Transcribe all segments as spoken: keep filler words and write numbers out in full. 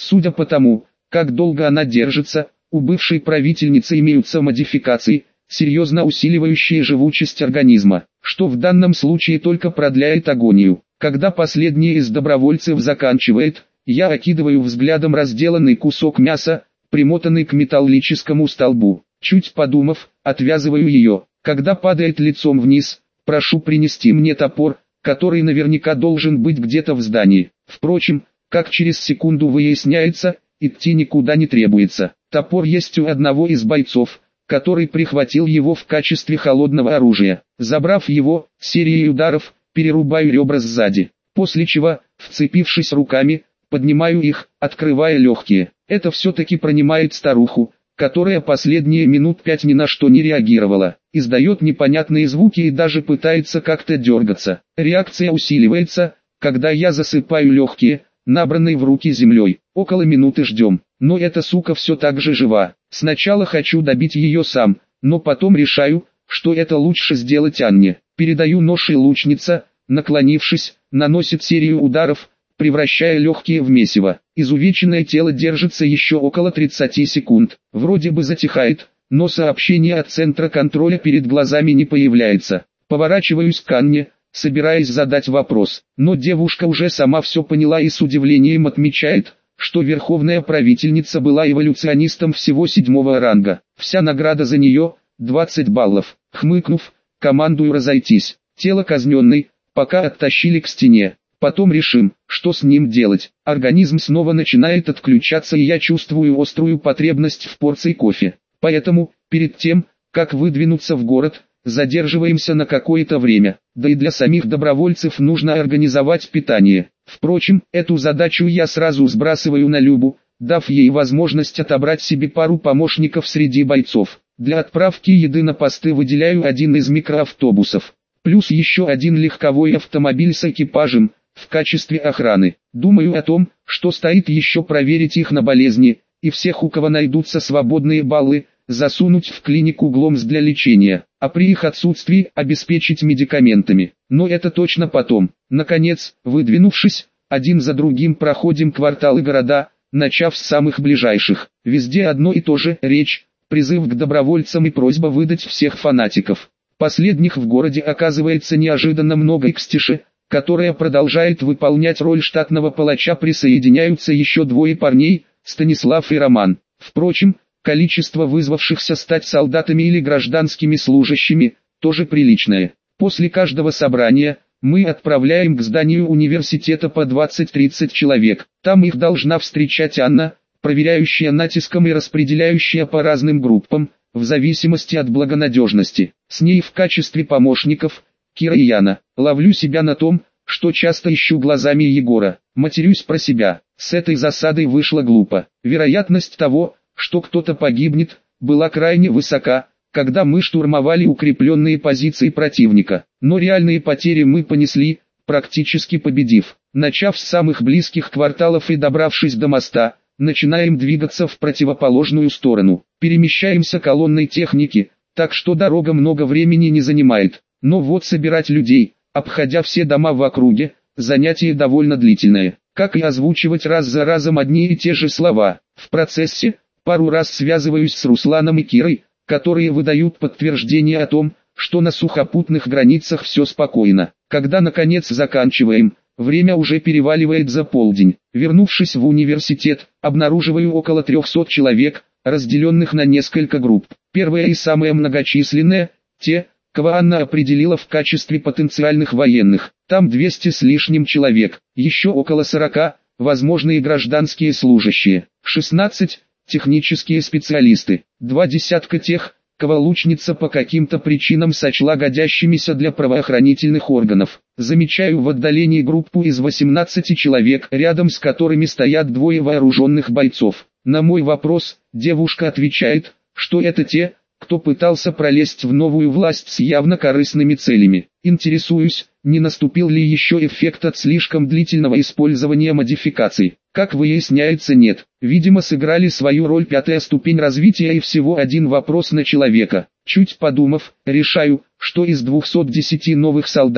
Судя по тому, как долго она держится, у бывшей правительницы имеются модификации, серьезно усиливающие живучесть организма, что в данном случае только продляет агонию. Когда последний из добровольцев заканчивает, я окидываю взглядом разделанный кусок мяса, примотанный к металлическому столбу. Чуть подумав, отвязываю ее. Когда падает лицом вниз, прошу принести мне топор, который наверняка должен быть где-то в здании. Впрочем, как через секунду выясняется, идти никуда не требуется. Топор есть у одного из бойцов, который прихватил его в качестве холодного оружия. Забрав его, серией ударов, перерубаю ребра сзади. После чего, вцепившись руками, поднимаю их, открывая легкие. Это все-таки пронимает старуху, которая последние минут пять ни на что не реагировала. Издает непонятные звуки и даже пытается как-то дергаться. Реакция усиливается, когда я засыпаю легкие, набранные в руки землей. Около минуты ждем, но эта сука все так же жива. Сначала хочу добить ее сам, но потом решаю, что это лучше сделать Анне. Передаю нож, и лучница, наклонившись, наносит серию ударов, превращая легкие в месиво. Изувеченное тело держится еще около тридцати секунд. Вроде бы затихает, но сообщение от центра контроля перед глазами не появляется. Поворачиваюсь к Анне, собираясь задать вопрос, но девушка уже сама все поняла и с удивлением отмечает, что верховная правительница была эволюционистом всего седьмого ранга. Вся награда за нее – двадцать баллов. Хмыкнув, командую разойтись. Тело казненной пока оттащили к стене. Потом решим, что с ним делать. Организм снова начинает отключаться, и я чувствую острую потребность в порции кофе. Поэтому, перед тем, как выдвинуться в город, задерживаемся на какое-то время. Да и для самих добровольцев нужно организовать питание. Впрочем, эту задачу я сразу сбрасываю на Любу, дав ей возможность отобрать себе пару помощников среди бойцов. Для отправки еды на посты выделяю один из микроавтобусов, плюс еще один легковой автомобиль с экипажем, в качестве охраны. Думаю о том, что стоит еще проверить их на болезни, и всех, у кого найдутся свободные баллы, засунуть в клинику ГЛОМС для лечения, а при их отсутствии обеспечить медикаментами. Но это точно потом. Наконец, выдвинувшись, один за другим проходим кварталы города, начав с самых ближайших. Везде одно и то же: речь, призыв к добровольцам и просьба выдать всех фанатиков. Последних в городе оказывается неожиданно много, и к Стише, которая продолжает выполнять роль штатного палача, присоединяются еще двое парней, Станислав и Роман. Впрочем, количество вызвавшихся стать солдатами или гражданскими служащими тоже приличное. После каждого собрания мы отправляем к зданию университета по двадцать-тридцать человек. Там их должна встречать Анна, проверяющая натиском и распределяющая по разным группам, в зависимости от благонадежности. С ней в качестве помощников Кира и Яна. Ловлю себя на том, что часто ищу глазами Егора. Матерюсь про себя. С этой засадой вышло глупо. Вероятность того, что кто-то погибнет, была крайне высока, когда мы штурмовали укрепленные позиции противника. Но реальные потери мы понесли, практически победив. Начав с самых близких кварталов и добравшись до моста, начинаем двигаться в противоположную сторону. Перемещаемся колонной техники, так что дорога много времени не занимает. Но вот собирать людей, обходя все дома в округе, занятие довольно длительное. Как и озвучивать раз за разом одни и те же слова. В процессе пару раз связываюсь с Русланом и Кирой, которые выдают подтверждение о том, что на сухопутных границах все спокойно. Когда наконец заканчиваем, время уже переваливает за полдень. Вернувшись в университет, обнаруживаю около трехсот человек, разделенных на несколько групп. Первая и самая многочисленная – те, кого Анна определила в качестве потенциальных военных. Там двести с лишним человек, еще около сорока – возможные гражданские служащие, шестнадцать – технические специалисты, два десятка тех, кого лучница по каким-то причинам сочла годящимися для правоохранительных органов. Замечаю в отдалении группу из восемнадцати человек, рядом с которыми стоят двое вооруженных бойцов. На мой вопрос, девушка отвечает, что это те, кто пытался пролезть в новую власть с явно корыстными целями. Интересуюсь, не наступил ли еще эффект от слишком длительного использования модификаций. Как выясняется, нет. Видимо, сыграли свою роль пятая ступень развития и всего один вопрос на человека. Чуть подумав, решаю, что из двухсот десяти новых солдат,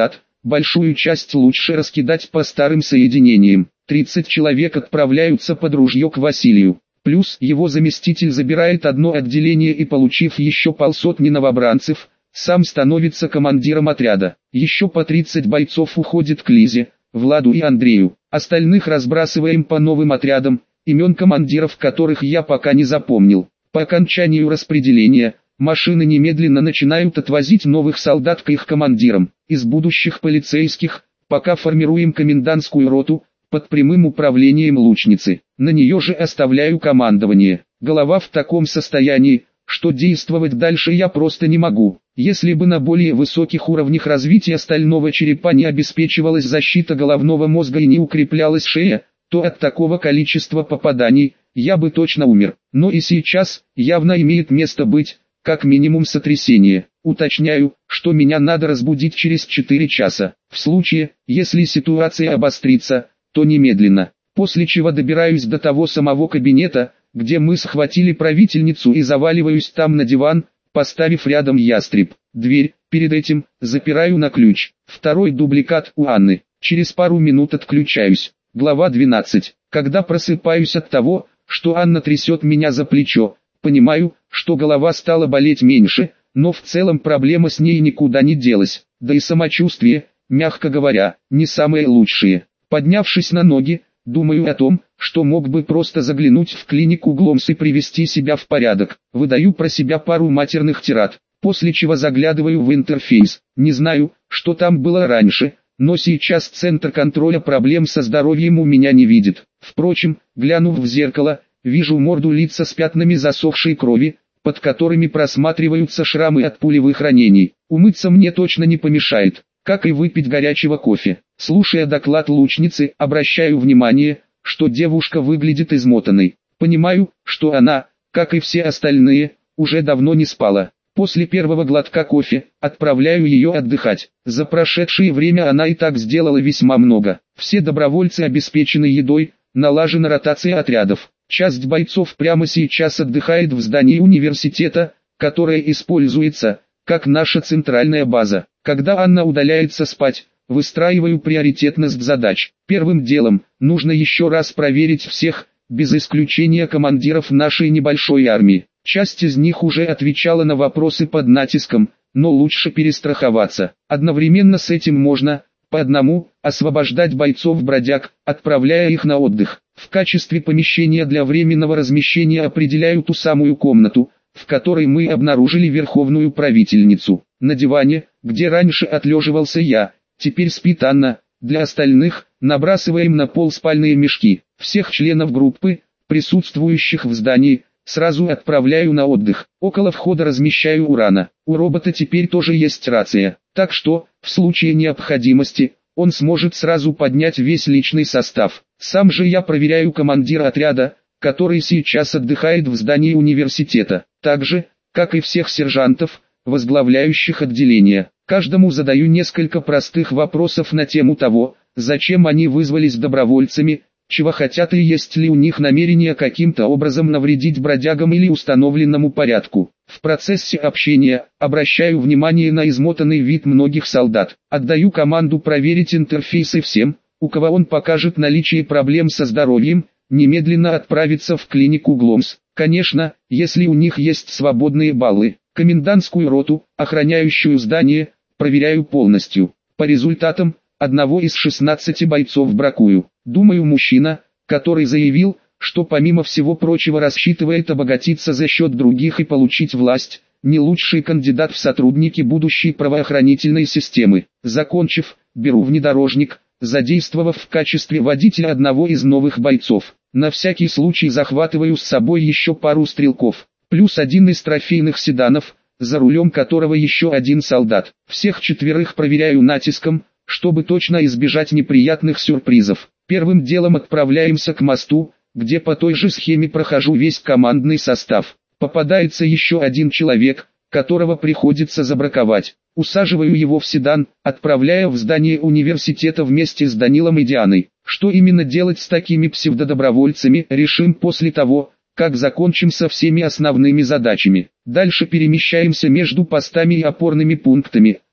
большую часть лучше раскидать по старым соединениям. тридцать человек отправляются под ружье к Василию. Плюс его заместитель забирает одно отделение и, получив еще полсотни новобранцев, сам становится командиром отряда. Еще по тридцать бойцов уходит к Лизе, Владу и Андрею. Остальных разбрасываем по новым отрядам, имен командиров которых я пока не запомнил. По окончанию распределения, машины немедленно начинают отвозить новых солдат к их командирам. Из будущих полицейских, пока формируем комендантскую роту, под прямым управлением лучницы. На нее же оставляю командование. Голова в таком состоянии, что действовать дальше я просто не могу. Если бы на более высоких уровнях развития стального черепа не обеспечивалась защита головного мозга и не укреплялась шея, то от такого количества попаданий я бы точно умер. Но и сейчас явно имеет место быть, как минимум, сотрясение. Уточняю, что меня надо разбудить через четыре часа. В случае, если ситуация обострится, то немедленно. После чего добираюсь до того самого кабинета, где мы схватили правительницу, и заваливаюсь там на диван, поставив рядом ястреб. Дверь, перед этим, запираю на ключ. Второй дубликат у Анны. Через пару минут отключаюсь. Глава двенадцать. Когда просыпаюсь от того, что Анна трясет меня за плечо, понимаю, что голова стала болеть меньше, но в целом проблема с ней никуда не делась. Да и самочувствие, мягко говоря, не самое лучшее. Поднявшись на ноги, думаю о том, что мог бы просто заглянуть в клинику Гломс и привести себя в порядок. Выдаю про себя пару матерных тирад, после чего заглядываю в интерфейс. Не знаю, что там было раньше, но сейчас Центр контроля проблем со здоровьем у меня не видит. Впрочем, глянув в зеркало, вижу морду лица с пятнами засохшей крови, под которыми просматриваются шрамы от пулевых ранений. Умыться мне точно не помешает, как и выпить горячего кофе. Слушая доклад лучницы, обращаю внимание, что девушка выглядит измотанной. Понимаю, что она, как и все остальные, уже давно не спала. После первого глотка кофе, отправляю ее отдыхать. За прошедшее время она и так сделала весьма много. Все добровольцы обеспечены едой, налажена ротация отрядов. Часть бойцов прямо сейчас отдыхает в здании университета, которое используется как наша центральная база. Когда Анна удаляется спать, выстраиваю приоритетность задач. Первым делом, нужно еще раз проверить всех, без исключения командиров нашей небольшой армии. Часть из них уже отвечала на вопросы под натиском, но лучше перестраховаться. Одновременно с этим можно, по одному, освобождать бойцов-бродяг, отправляя их на отдых. В качестве помещения для временного размещения определяю ту самую комнату, в которой мы обнаружили верховную правительницу. На диване, где раньше отлеживался я, теперь спит Анна. Для остальных набрасываем на пол спальные мешки. Всех членов группы, присутствующих в здании, сразу отправляю на отдых. Около входа размещаю Урана. У робота теперь тоже есть рация, так что, в случае необходимости, он сможет сразу поднять весь личный состав. Сам же я проверяю командира отряда, который сейчас отдыхает в здании университета. Так же, как и всех сержантов, возглавляющих отделение. Каждому задаю несколько простых вопросов на тему того, зачем они вызвались добровольцами, чего хотят и есть ли у них намерение каким-то образом навредить бродягам или установленному порядку. В процессе общения обращаю внимание на измотанный вид многих солдат. Отдаю команду проверить интерфейсы всем, у кого он покажет наличие проблем со здоровьем, немедленно отправиться в клинику Гломс. Конечно, если у них есть свободные баллы. Комендантскую роту, охраняющую здание, проверяю полностью. По результатам, одного из шестнадцати бойцов бракую. Думаю, мужчина, который заявил, что помимо всего прочего рассчитывает обогатиться за счет других и получить власть, не лучший кандидат в сотрудники будущей правоохранительной системы. Закончив, беру внедорожник, задействовав в качестве водителя одного из новых бойцов. На всякий случай захватываю с собой еще пару стрелков, плюс один из трофейных седанов, за рулем которого еще один солдат. Всех четверых проверяю натиском, чтобы точно избежать неприятных сюрпризов. Первым делом отправляемся к мосту, где по той же схеме прохожу весь командный состав. Попадается еще один человек, которого приходится забраковать. Усаживаю его в седан, отправляя в здание университета вместе с Данилом и Дианой. Что именно делать с такими псевдодобровольцами, решим после того, как закончим со всеми основными задачами. Дальше перемещаемся между постами и опорными пунктами,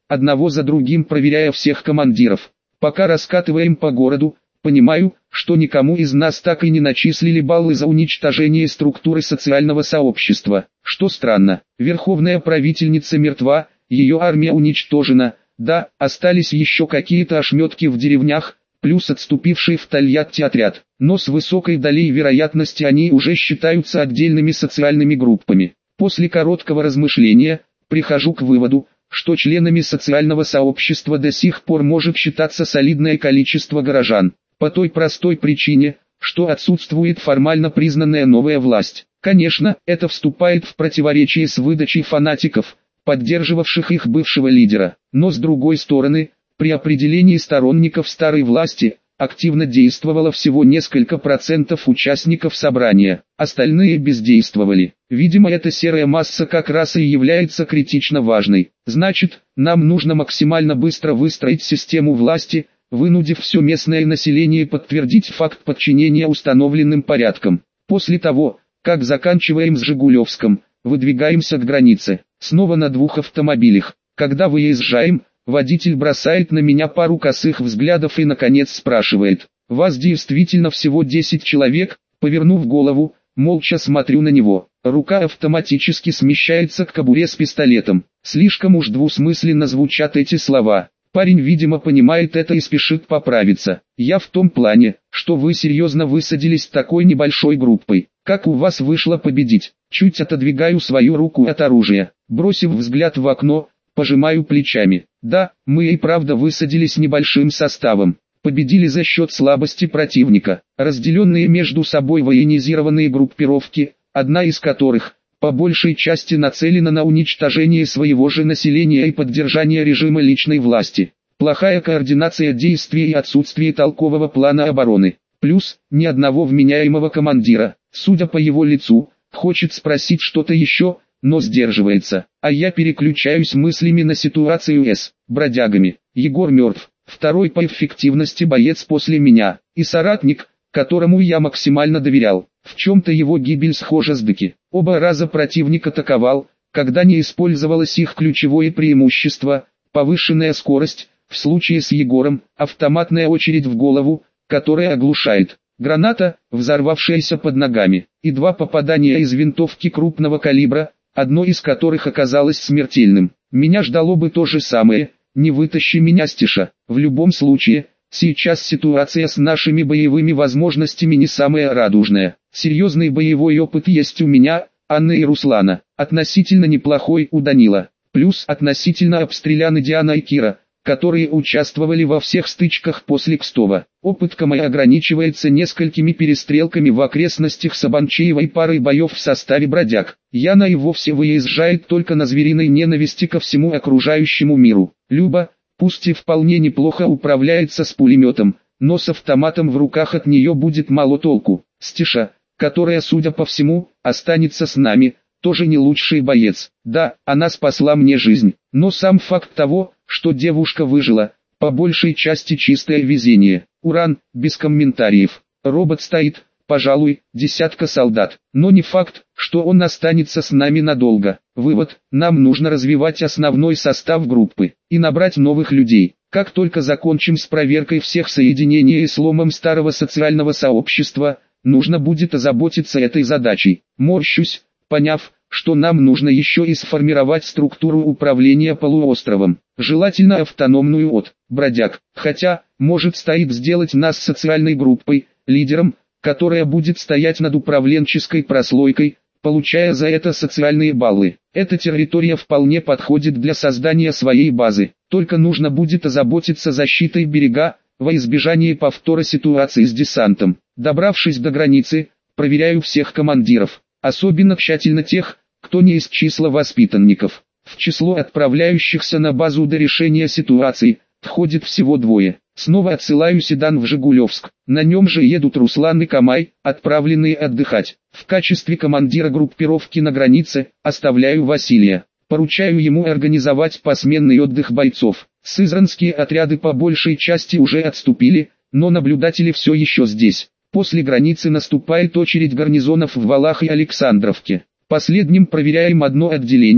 одного за другим проверяя всех командиров. Пока раскатываем по городу, понимаю, что никому из нас так и не начислили баллы за уничтожение структуры социального сообщества. Что странно, верховная правительница мертва, ее армия уничтожена, да, остались еще какие-то ошметки в деревнях, плюс отступивший в Тольятти отряд, но с высокой долей вероятности они уже считаются отдельными социальными группами. После короткого размышления, прихожу к выводу, что членами социального сообщества до сих пор может считаться солидное количество горожан, по той простой причине, что отсутствует формально признанная новая власть. Конечно, это вступает в противоречие с выдачей фанатиков, поддерживавших их бывшего лидера, но с другой стороны, при определении сторонников старой власти, активно действовало всего несколько процентов участников собрания, остальные бездействовали. Видимо, эта серая масса как раз и является критично важной. Значит, нам нужно максимально быстро выстроить систему власти, вынудив все местное население подтвердить факт подчинения установленным порядкам. После того, как заканчиваем с Жигулевском, выдвигаемся к границе, снова на двух автомобилях. Когда выезжаем, водитель бросает на меня пару косых взглядов и наконец спрашивает: «Вас действительно всего десять человек?» Повернув голову, молча смотрю на него. Рука автоматически смещается к кобуре с пистолетом. Слишком уж двусмысленно звучат эти слова. Парень, видимо, понимает это и спешит поправиться. Я в том плане, что вы серьезно высадились такой небольшой группой. Как у вас вышло победить? Чуть отодвигаю свою руку от оружия. Бросив взгляд в окно, пожимаю плечами. Да, мы и правда высадились небольшим составом. Победили за счет слабости противника. Разделенные между собой военизированные группировки, одна из которых, по большей части нацелена на уничтожение своего же населения и поддержание режима личной власти. Плохая координация действий и отсутствие толкового плана обороны. Плюс, ни одного вменяемого командира. Судя по его лицу, хочет спросить что-то еще, но сдерживается. А я переключаюсь мыслями на ситуацию с бродягами. Егор мертв, второй по эффективности боец после меня, и соратник, которому я максимально доверял. В чем-то его гибель схожа с Дыки. Оба раза противник атаковал, когда не использовалось их ключевое преимущество, повышенная скорость, в случае с Егором, автоматная очередь в голову, которая оглушает. Граната, взорвавшаяся под ногами, и два попадания из винтовки крупного калибра, одно из которых оказалось смертельным. Меня ждало бы то же самое, не вытащи меня с Тиша. В любом случае, сейчас ситуация с нашими боевыми возможностями не самая радужная. Серьезный боевой опыт есть у меня, Анны и Руслана, относительно неплохой у Данила, плюс относительно обстреляны Диана и Кира, которые участвовали во всех стычках после Кстова. Опыт мой ограничивается несколькими перестрелками в окрестностях Сабанчеева и парой боев в составе бродяг. Яна и вовсе выезжает только на звериной ненависти ко всему окружающему миру. Люба, пусть и вполне неплохо управляется с пулеметом, но с автоматом в руках от нее будет мало толку. Стиша, которая, судя по всему, останется с нами, тоже не лучший боец. Да, она спасла мне жизнь, но сам факт того, что девушка выжила, по большей части чистое везение. Уран, без комментариев. Робот стоит, пожалуй, десятка солдат, но не факт, что он останется с нами надолго. Вывод: нам нужно развивать основной состав группы и набрать новых людей. Как только закончим с проверкой всех соединений и сломом старого социального сообщества, нужно будет озаботиться этой задачей. Морщусь, поняв, что нам нужно еще и сформировать структуру управления полуостровом, желательно автономную от бродяг, хотя, может, стоит сделать нас социальной группой, лидером, которая будет стоять над управленческой прослойкой, получая за это социальные баллы. Эта территория вполне подходит для создания своей базы, только нужно будет озаботиться защитой берега, во избежание повтора ситуации с десантом. Добравшись до границы, проверяю всех командиров, особенно тщательно тех, кто не из числа воспитанников. В число отправляющихся на базу до решения ситуации входит всего двое. Снова отсылаю седан в Жигулевск. На нем же едут Руслан и Камай, отправленные отдыхать. В качестве командира группировки на границе оставляю Василия. Поручаю ему организовать посменный отдых бойцов. Сызранские отряды по большей части уже отступили, но наблюдатели все еще здесь. После границы наступает очередь гарнизонов в Валах и Александровке. Последним проверяем одно отделение,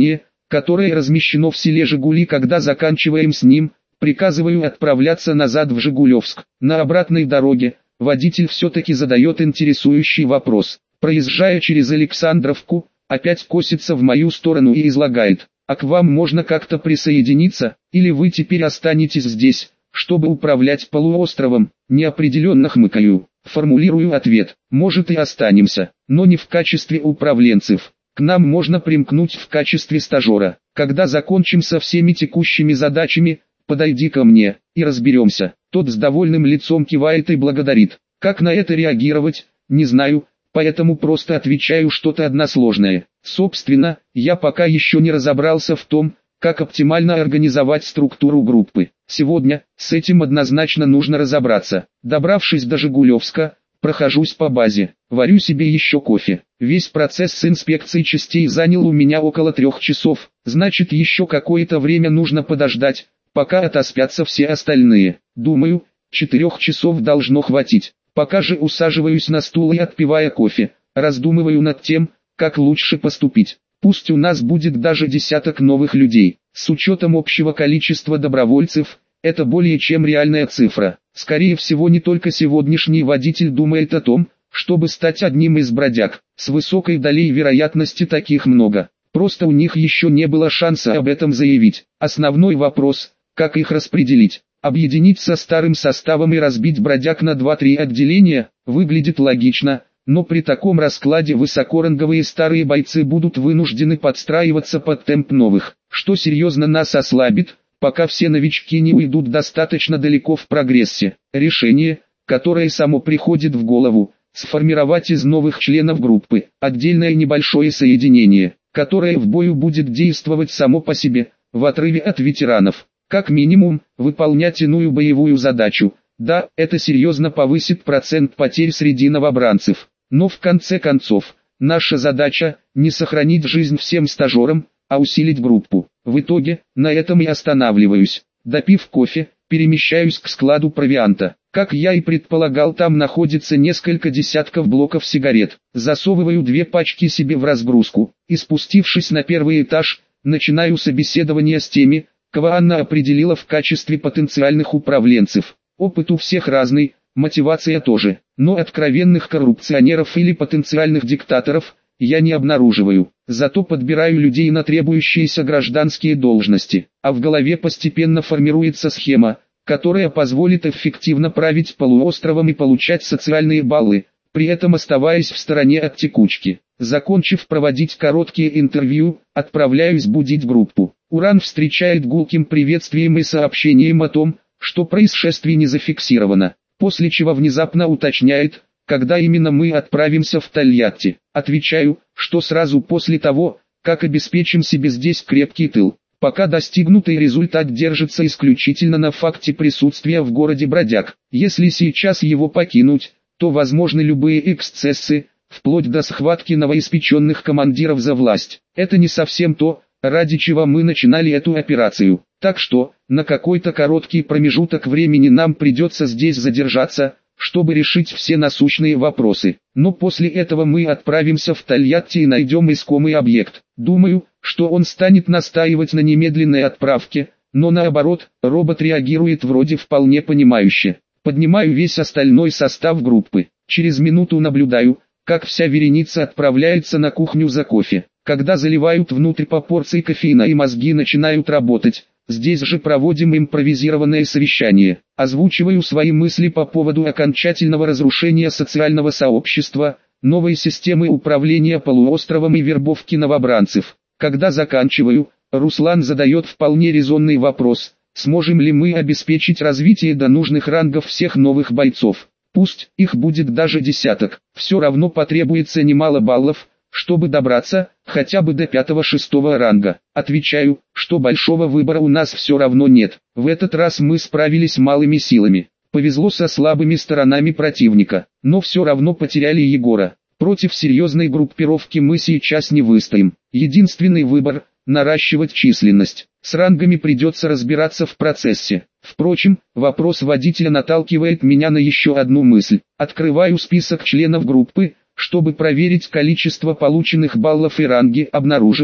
которое размещено в селе Жигули. Когда заканчиваем с ним, приказываю отправляться назад в Жигулевск. На обратной дороге водитель все-таки задает интересующий вопрос. Проезжая через Александровку, опять косится в мою сторону и излагает: «А к вам можно как-то присоединиться, или вы теперь останетесь здесь, чтобы управлять полуостровом?» Неопределенно хмыкаю. Формулирую ответ: может и останемся, но не в качестве управленцев. К нам можно примкнуть в качестве стажера. Когда закончим со всеми текущими задачами, подойди ко мне, и разберемся. Тот с довольным лицом кивает и благодарит. Как на это реагировать, не знаю, поэтому просто отвечаю что-то односложное. Собственно, я пока еще не разобрался в том, как оптимально организовать структуру группы. Сегодня с этим однозначно нужно разобраться. Добравшись до Жигулевска, прохожусь по базе, варю себе еще кофе. Весь процесс с инспекцией частей занял у меня около трех часов, значит еще какое-то время нужно подождать, пока отоспятся все остальные. Думаю, четырех часов должно хватить. Пока же усаживаюсь на стул и, отпивая кофе, раздумываю над тем, как лучше поступить. Пусть у нас будет даже десяток новых людей, с учетом общего количества добровольцев, это более чем реальная цифра. Скорее всего, не только сегодняшний водитель думает о том, чтобы стать одним из бродяг. С высокой долей вероятности таких много. Просто у них еще не было шанса об этом заявить. Основной вопрос, как их распределить. Объединить со старым составом и разбить бродяг на два-три отделения, выглядит логично, но при таком раскладе высокоранговые старые бойцы будут вынуждены подстраиваться под темп новых, что серьезно нас ослабит, пока все новички не уйдут достаточно далеко в прогрессе. Решение, которое само приходит в голову, сформировать из новых членов группы отдельное небольшое соединение, которое в бою будет действовать само по себе, в отрыве от ветеранов. Как минимум, выполнять иную боевую задачу. Да, это серьезно повысит процент потерь среди новобранцев. Но в конце концов, наша задача – не сохранить жизнь всем стажерам, а усилить группу. В итоге, на этом и останавливаюсь. Допив кофе, перемещаюсь к складу провианта. Как я и предполагал, там находится несколько десятков блоков сигарет. Засовываю две пачки себе в разгрузку, и, спустившись на первый этаж, начинаю собеседование с теми, кого Анна определила в качестве потенциальных управленцев. Опыт у всех разный, мотивация тоже, но откровенных коррупционеров или потенциальных диктаторов я не обнаруживаю. Зато подбираю людей на требующиеся гражданские должности, а в голове постепенно формируется схема, которая позволит эффективно править полуостровом и получать социальные баллы, при этом оставаясь в стороне от текучки. Закончив проводить короткие интервью, отправляюсь будить группу. Уран встречает гулким приветствием и сообщением о том, что происшествие не зафиксировано, после чего внезапно уточняет, когда именно мы отправимся в Тольятти. Отвечаю, что сразу после того, как обеспечим себе здесь крепкий тыл. Пока достигнутый результат держится исключительно на факте присутствия в городе бродяг. Если сейчас его покинуть, то возможны любые эксцессы, вплоть до схватки новоиспеченных командиров за власть. Это не совсем то, ради чего мы начинали эту операцию. Так что, на какой-то короткий промежуток времени нам придется здесь задержаться, чтобы решить все насущные вопросы. Но после этого мы отправимся в Тольятти и найдем искомый объект. Думаю, что он станет настаивать на немедленной отправке, но наоборот, робот реагирует вроде вполне понимающе. Поднимаю весь остальной состав группы. Через минуту наблюдаю, как вся вереница отправляется на кухню за кофе. Когда заливают внутрь по порции кофеина и мозги начинают работать, здесь же проводим импровизированное совещание. Озвучиваю свои мысли по поводу окончательного разрушения социального сообщества, новой системы управления полуостровом и вербовки новобранцев. Когда заканчиваю, Руслан задает вполне резонный вопрос: сможем ли мы обеспечить развитие до нужных рангов всех новых бойцов? Пусть их будет даже десяток, все равно потребуется немало баллов, чтобы добраться, хотя бы до пятого-шестого ранга. Отвечаю, что большого выбора у нас все равно нет. В этот раз мы справились малыми силами. Повезло со слабыми сторонами противника, но все равно потеряли Егора. Против серьезной группировки мы сейчас не выстоим. Единственный выбор – наращивать численность. С рангами придется разбираться в процессе. Впрочем, вопрос водителя наталкивает меня на еще одну мысль. Открываю список членов группы, чтобы проверить количество полученных баллов и ранги. Обнаруживаю,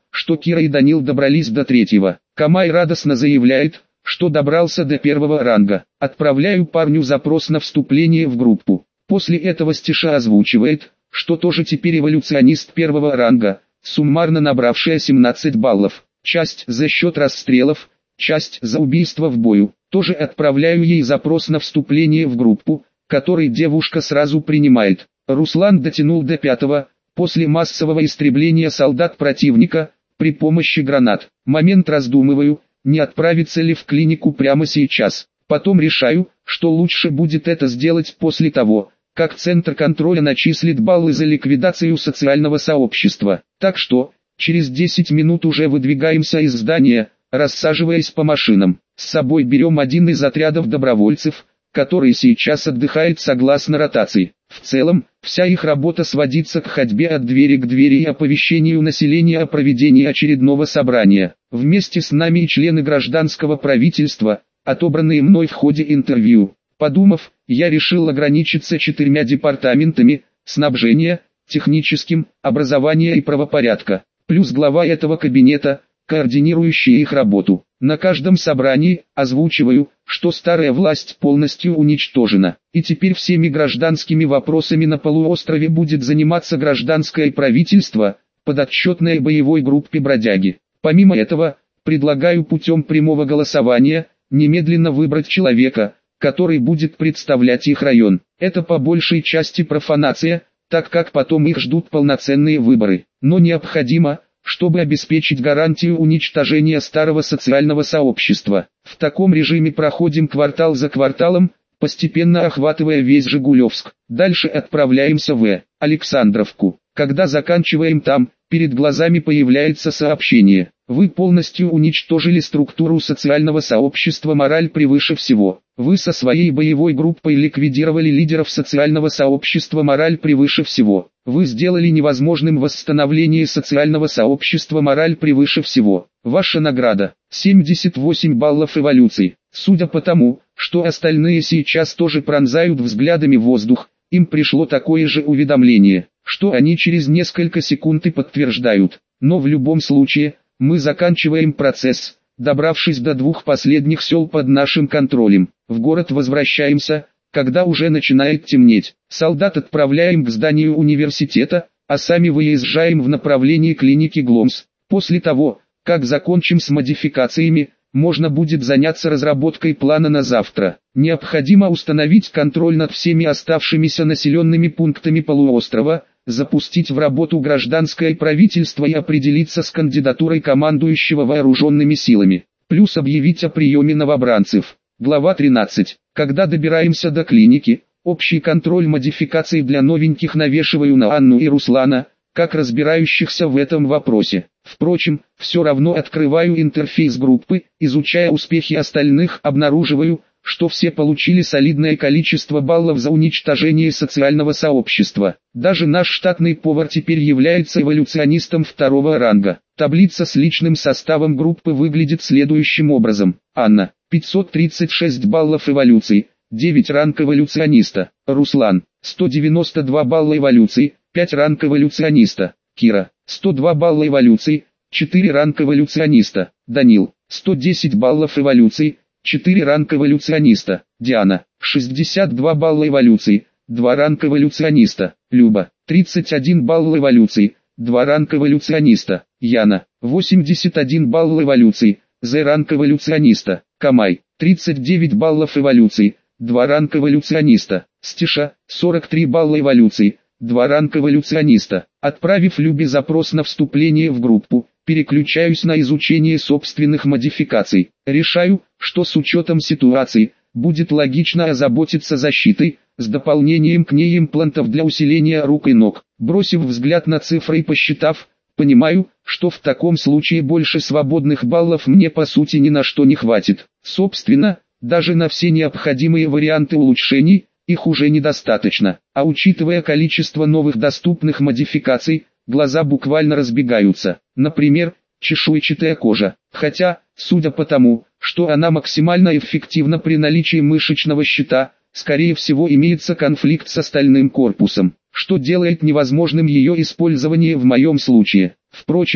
что Кира и Данил добрались до третьего. Камай радостно заявляет, что добрался до первого ранга. Отправляю парню запрос на вступление в группу. После этого Стиша озвучивает, что тоже теперь эволюционист первого ранга, суммарно набравшая семнадцать баллов. Часть за счет расстрелов, часть за убийство в бою. Тоже отправляю ей запрос на вступление в группу, который девушка сразу принимает. Руслан дотянул до пятого, после массового истребления солдат противника, при помощи гранат. Момент раздумываю, не отправиться ли в клинику прямо сейчас. Потом решаю, что лучше будет это сделать после того, как Центр контроля начислит баллы за ликвидацию социального сообщества. Так что, через десять минут уже выдвигаемся из здания, рассаживаясь по машинам. С собой берем один из отрядов добровольцев, который сейчас отдыхает согласно ротации. В целом, вся их работа сводится к ходьбе от двери к двери и оповещению населения о проведении очередного собрания. Вместе с нами и члены гражданского правительства, отобранные мной в ходе интервью. Подумав, я решил ограничиться четырьмя департаментами: снабжения, техническим, образования и правопорядка, плюс глава этого кабинета, координирующий их работу. На каждом собрании озвучиваю, что старая власть полностью уничтожена, и теперь всеми гражданскими вопросами на полуострове будет заниматься гражданское правительство, подотчетное боевой группе бродяги. Помимо этого, предлагаю путем прямого голосования немедленно выбрать человека, который будет представлять их район. Это по большей части профанация, так как потом их ждут полноценные выборы, но необходимо, чтобы обеспечить гарантию уничтожения старого социального сообщества. В таком режиме проходим квартал за кварталом, постепенно охватывая весь Жигулевск. Дальше отправляемся в Александровку. Когда заканчиваем там, перед глазами появляется сообщение: вы полностью уничтожили структуру социального сообщества «Мораль превыше всего». Вы со своей боевой группой ликвидировали лидеров социального сообщества «Мораль превыше всего». Вы сделали невозможным восстановление социального сообщества «Мораль превыше всего». Ваша награда – семьдесят восемь баллов эволюции. Судя по тому, что остальные сейчас тоже пронзают взглядами воздух, им пришло такое же уведомление, что они через несколько секунд и подтверждают. Но в любом случае, мы заканчиваем процесс, добравшись до двух последних сел под нашим контролем. В город возвращаемся, когда уже начинает темнеть. Солдат отправляем к зданию университета, а сами выезжаем в направлении клиники Гломс. После того, как закончим с модификациями, можно будет заняться разработкой плана на завтра. Необходимо установить контроль над всеми оставшимися населенными пунктами полуострова, запустить в работу гражданское правительство и определиться с кандидатурой командующего вооруженными силами. Плюс объявить о приеме новобранцев. Глава тринадцать. Когда добираемся до клиники, общий контроль модификаций для новеньких навешиваю на Анну и Руслана, как разбирающихся в этом вопросе. Впрочем, все равно открываю интерфейс группы, изучая успехи остальных, обнаруживаю, что все получили солидное количество баллов за уничтожение социального сообщества. Даже наш штатный повар теперь является эволюционистом второго ранга. Таблица с личным составом группы выглядит следующим образом. Анна, пятьсот тридцать шесть баллов эволюции, девять ранг эволюциониста. Руслан, сто девяносто два балла эволюции, пять ранг эволюциониста. Кира, сто два балла эволюции, четыре ранг эволюциониста. Данил, сто десять баллов эволюции, четыре ранг эволюциониста. Диана, шестьдесят два балла эволюции, два ранг эволюциониста. Люба, тридцать один балл эволюции, два ранг эволюциониста. Яна, восемьдесят один балл эволюции, зэ ранг эволюциониста. Камай, тридцать девять баллов эволюции, два ранг эволюциониста. Стиша, сорок три балла эволюции, два ранг эволюциониста. Отправив Любе запрос на вступление в группу, переключаюсь на изучение собственных модификаций. Решаю, что с учетом ситуации, будет логично озаботиться защитой, с дополнением к ней имплантов для усиления рук и ног. Бросив взгляд на цифры и посчитав, понимаю, что в таком случае больше свободных баллов мне по сути ни на что не хватит. Собственно, даже на все необходимые варианты улучшений, их уже недостаточно. А учитывая количество новых доступных модификаций, глаза буквально разбегаются. Например, чешуйчатая кожа. Хотя, судя по тому, что она максимально эффективна при наличии мышечного щита, скорее всего имеется конфликт с остальным корпусом, что делает невозможным ее использование в моем случае. Впрочем,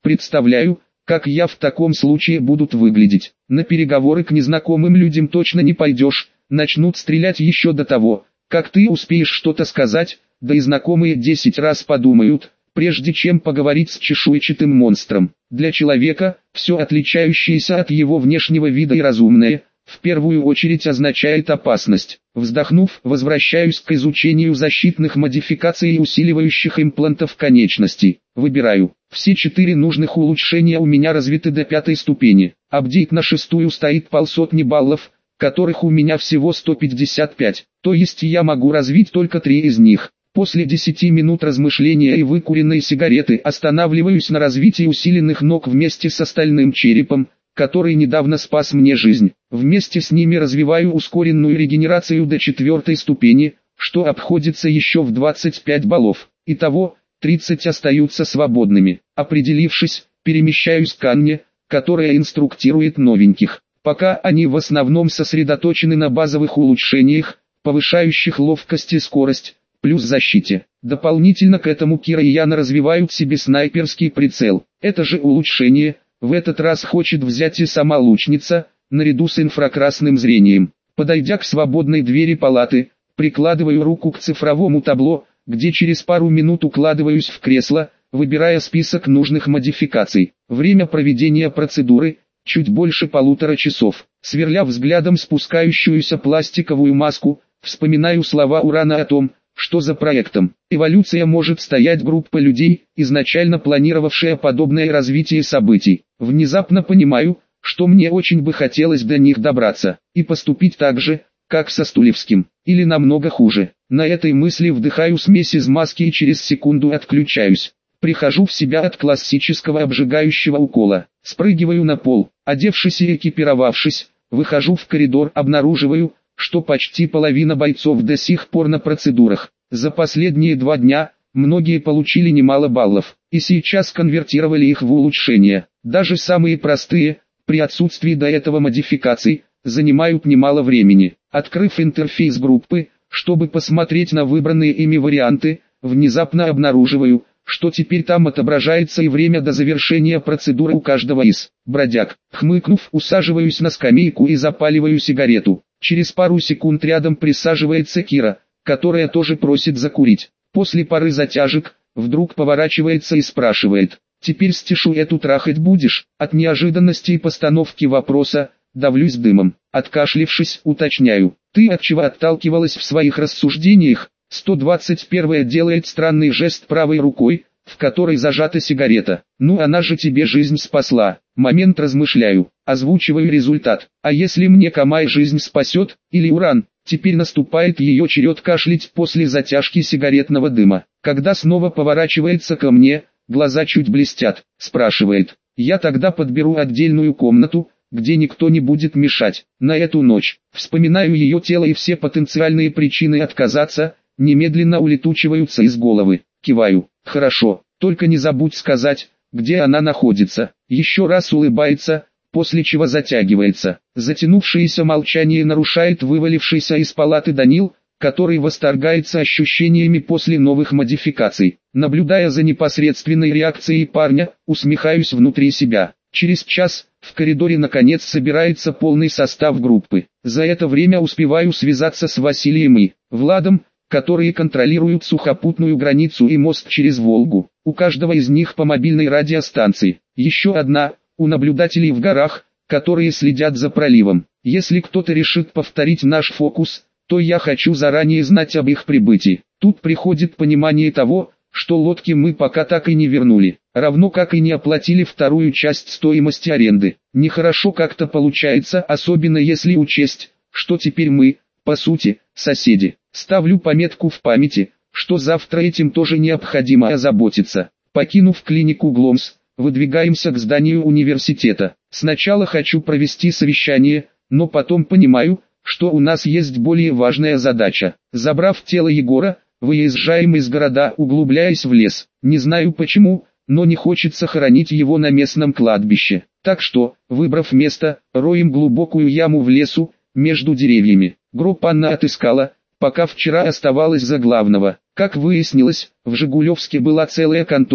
Представляю, как я в таком случае буду выглядеть. На переговоры к незнакомым людям точно не пойдешь, начнут стрелять еще до того, как ты успеешь что-то сказать, да и знакомые десять раз подумают, прежде чем поговорить с чешуйчатым монстром. Для человека, все отличающееся от его внешнего вида и разумное, в первую очередь означает опасность. Вздохнув, возвращаюсь к изучению защитных модификаций и усиливающих имплантов конечностей. Выбираю. Все четыре нужных улучшения у меня развиты до пятой ступени. Апдейт на шестую стоит полсотни баллов, которых у меня всего сто пятьдесят пять. То есть я могу развить только три из них. После десяти минут размышления и выкуренной сигареты останавливаюсь на развитии усиленных ног вместе с остальным черепом, который недавно спас мне жизнь. Вместе с ними развиваю ускоренную регенерацию до четвертой ступени, что обходится еще в двадцать пять баллов. Итого, тридцать остаются свободными. Определившись, перемещаюсь к Анне, которая инструктирует новеньких. Пока они в основном сосредоточены на базовых улучшениях, повышающих ловкость и скорость, плюс защите. Дополнительно к этому Кира и Яна развивают себе снайперский прицел. Это же улучшение в этот раз хочет взять и сама лучница, наряду с инфракрасным зрением. Подойдя к свободной двери палаты, прикладываю руку к цифровому табло, где через пару минут укладываюсь в кресло, выбирая список нужных модификаций. Время проведения процедуры – чуть больше полутора часов. Сверля взглядом спускающуюся пластиковую маску, вспоминаю слова Урана о том, что за проектом эволюция может стоять группа людей, изначально планировавшая подобное развитие событий. Внезапно понимаю, что мне очень бы хотелось до них добраться, и поступить так же, как со Стулевским, или намного хуже. На этой мысли вдыхаю смесь из маски и через секунду отключаюсь. Прихожу в себя от классического обжигающего укола, спрыгиваю на пол, одевшись и экипировавшись, выхожу в коридор, обнаруживаю, что почти половина бойцов до сих пор на процедурах. За последние два дня, многие получили немало баллов, и сейчас конвертировали их в улучшения. Даже самые простые, при отсутствии до этого модификаций, занимают немало времени. Открыв интерфейс группы, чтобы посмотреть на выбранные ими варианты, внезапно обнаруживаю, что теперь там отображается и время до завершения процедуры у каждого из бродяг. Хмыкнув, усаживаюсь на скамейку и запаливаю сигарету. Через пару секунд рядом присаживается Кира, которая тоже просит закурить. После пары затяжек, вдруг поворачивается и спрашивает: «Теперь Стешу эту трахать будешь?» От неожиданности и постановки вопроса, давлюсь дымом. Откашлившись, уточняю: «Ты от чего отталкивалась в своих рассуждениях?» сто двадцать первая делает странный жест правой рукой, в которой зажата сигарета. «Ну она же тебе жизнь спасла». Момент размышляю, озвучиваю результат. А если мне Камай жизнь спасет, или Уран? Теперь наступает ее черед кашлять после затяжки сигаретного дыма. Когда снова поворачивается ко мне, глаза чуть блестят, спрашивает: «Я тогда подберу отдельную комнату, где никто не будет мешать. На эту ночь». Вспоминаю ее тело и все потенциальные причины отказаться, немедленно улетучиваются из головы. Киваю: «Хорошо, только не забудь сказать, где она находится». Еще раз улыбается, после чего затягивается. Затянувшееся молчание нарушает вывалившийся из палаты Данил, который восторгается ощущениями после новых модификаций. Наблюдая за непосредственной реакцией парня, усмехаюсь внутри себя. Через час, в коридоре наконец собирается полный состав группы. За это время успеваю связаться с Василием и Владом, которые контролируют сухопутную границу и мост через Волгу. У каждого из них по мобильной радиостанции. Еще одна, у наблюдателей в горах, которые следят за проливом. Если кто-то решит повторить наш фокус, то я хочу заранее знать об их прибытии. Тут приходит понимание того, что лодки мы пока так и не вернули, равно как и не оплатили вторую часть стоимости аренды. Нехорошо как-то получается, особенно если учесть, что теперь мы, по сути, соседи. Ставлю пометку в памяти, что завтра этим тоже необходимо озаботиться. Покинув клинику Гломс, выдвигаемся к зданию университета. Сначала хочу провести совещание, но потом понимаю, что у нас есть более важная задача. Забрав тело Егора, выезжаем из города, углубляясь в лес. Не знаю почему, но не хочется хоронить его на местном кладбище. Так что, выбрав место, роем глубокую яму в лесу, между деревьями. Гроб Анна отыскала, пока вчера оставалась за главного. Как выяснилось, в Жигулевске была целая контора,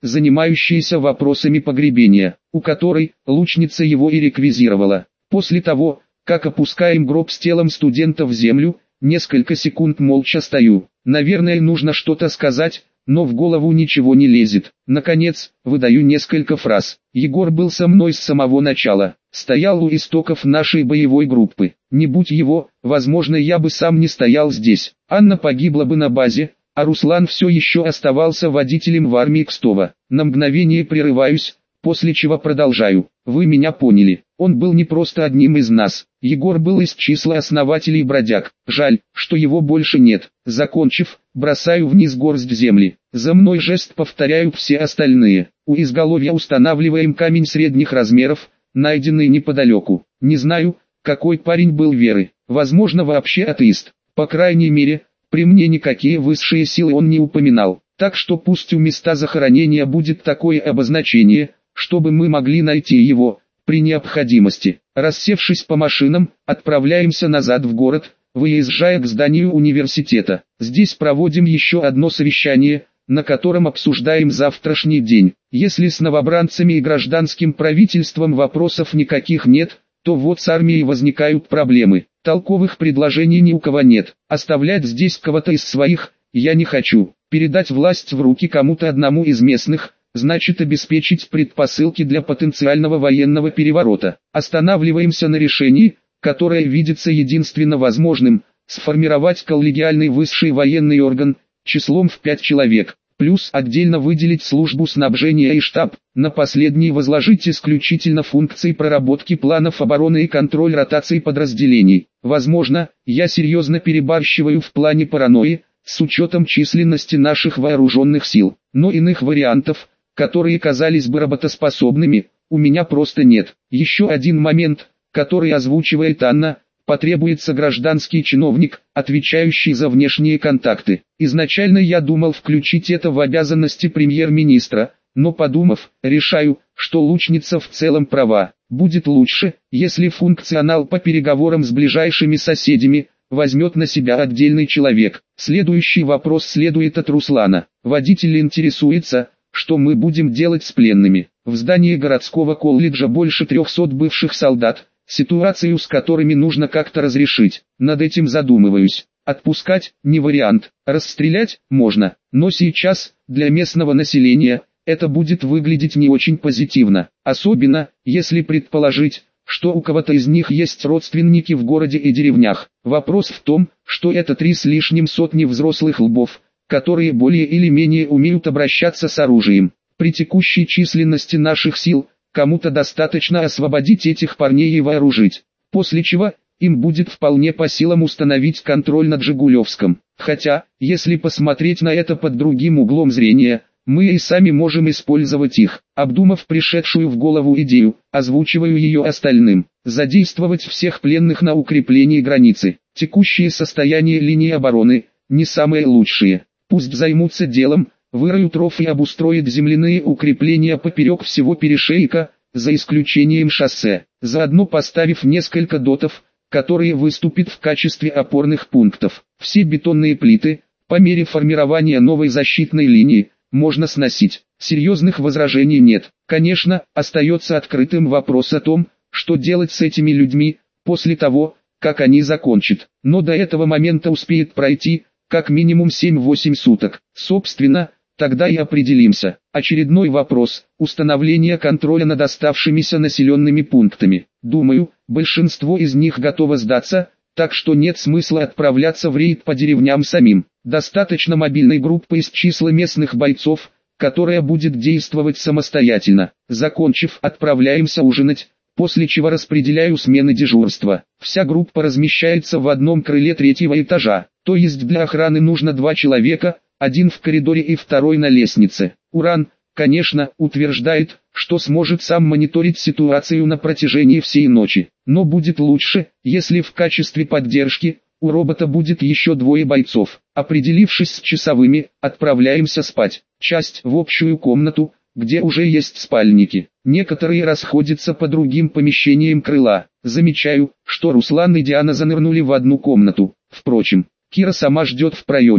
занимающаяся вопросами погребения, у которой лучница его и реквизировала. После того, как опускаем гроб с телом студента в землю, несколько секунд молча стою. Наверное, нужно что-то сказать, но в голову ничего не лезет. Наконец, выдаю несколько фраз. Егор был со мной с самого начала. Стоял у истоков нашей боевой группы. Не будь его, возможно, я бы сам не стоял здесь. Анна погибла бы на базе, а Руслан все еще оставался водителем в армии Кстова. На мгновение прерываюсь, после чего продолжаю. Вы меня поняли. Он был не просто одним из нас. Егор был из числа основателей бродяг. Жаль, что его больше нет. Закончив, бросаю вниз горсть земли. За мной жест повторяют все остальные. У изголовья устанавливаем камень средних размеров, найденный неподалеку. Не знаю, какой парень был веры. Возможно, вообще атеист. По крайней мере, при мне никакие высшие силы он не упоминал. Так что пусть у места захоронения будет такое обозначение, чтобы мы могли найти его при необходимости. Рассевшись по машинам, отправляемся назад в город, выезжая к зданию университета. Здесь проводим еще одно совещание, на котором обсуждаем завтрашний день. Если с новобранцами и гражданским правительством вопросов никаких нет, то вот с армией возникают проблемы. Толковых предложений ни у кого нет. Оставлять здесь кого-то из своих я не хочу. Передать власть в руки кому-то одному из местных значит обеспечить предпосылки для потенциального военного переворота. Останавливаемся на решении, которое видится единственно возможным, сформировать коллегиальный высший военный орган, числом в пять человек, плюс отдельно выделить службу снабжения и штаб, на последний возложить исключительно функции проработки планов обороны и контроль ротации подразделений. Возможно, я серьезно перебарщиваю в плане паранойи, с учетом численности наших вооруженных сил, но иных вариантов, которые казались бы работоспособными, у меня просто нет. Еще один момент, который озвучивает Анна: потребуется гражданский чиновник, отвечающий за внешние контакты. Изначально я думал включить это в обязанности премьер-министра, но подумав, решаю, что лучница в целом права. Будет лучше, если функционал по переговорам с ближайшими соседями возьмет на себя отдельный человек. Следующий вопрос следует от Руслана. Водитель интересуется, что мы будем делать с пленными. В здании городского колледжа больше трехсот бывших солдат, ситуацию с которыми нужно как-то разрешить. Над этим задумываюсь. Отпускать – не вариант, расстрелять – можно, но сейчас, для местного населения, это будет выглядеть не очень позитивно. Особенно, если предположить, что у кого-то из них есть родственники в городе и деревнях. Вопрос в том, что это три с лишним сотни взрослых лбов, которые более или менее умеют обращаться с оружием. При текущей численности наших сил, кому-то достаточно освободить этих парней и вооружить, после чего им будет вполне по силам установить контроль над Жигулевском. Хотя, если посмотреть на это под другим углом зрения, мы и сами можем использовать их. Обдумав пришедшую в голову идею, озвучиваю ее остальным. Задействовать всех пленных на укреплении границы. Текущее состояние линии обороны не самые лучшие. Пусть займутся делом, выроют ров и обустроят земляные укрепления поперек всего перешейка, за исключением шоссе, заодно поставив несколько дотов, которые выступят в качестве опорных пунктов. Все бетонные плиты, по мере формирования новой защитной линии, можно сносить. Серьезных возражений нет. Конечно, остается открытым вопрос о том, что делать с этими людьми, после того, как они закончат. Но до этого момента успеет пройти, как минимум семь-восемь суток. Собственно, тогда и определимся. Очередной вопрос – установление контроля над оставшимися населенными пунктами. Думаю, большинство из них готово сдаться, так что нет смысла отправляться в рейд по деревням самим. Достаточно мобильной группы из числа местных бойцов, которая будет действовать самостоятельно. Закончив, отправляемся ужинать, после чего распределяю смены дежурства. Вся группа размещается в одном крыле третьего этажа, то есть для охраны нужно два человека, один в коридоре и второй на лестнице. Уран, конечно, утверждает, что сможет сам мониторить ситуацию на протяжении всей ночи, но будет лучше, если в качестве поддержки у робота будет еще двое бойцов. Определившись с часовыми, отправляемся спать. Часть в общую комнату, где уже есть спальники. Некоторые расходятся по другим помещениям крыла. Замечаю, что Руслан и Диана занырнули в одну комнату. Впрочем, Кира сама ждет в проеме.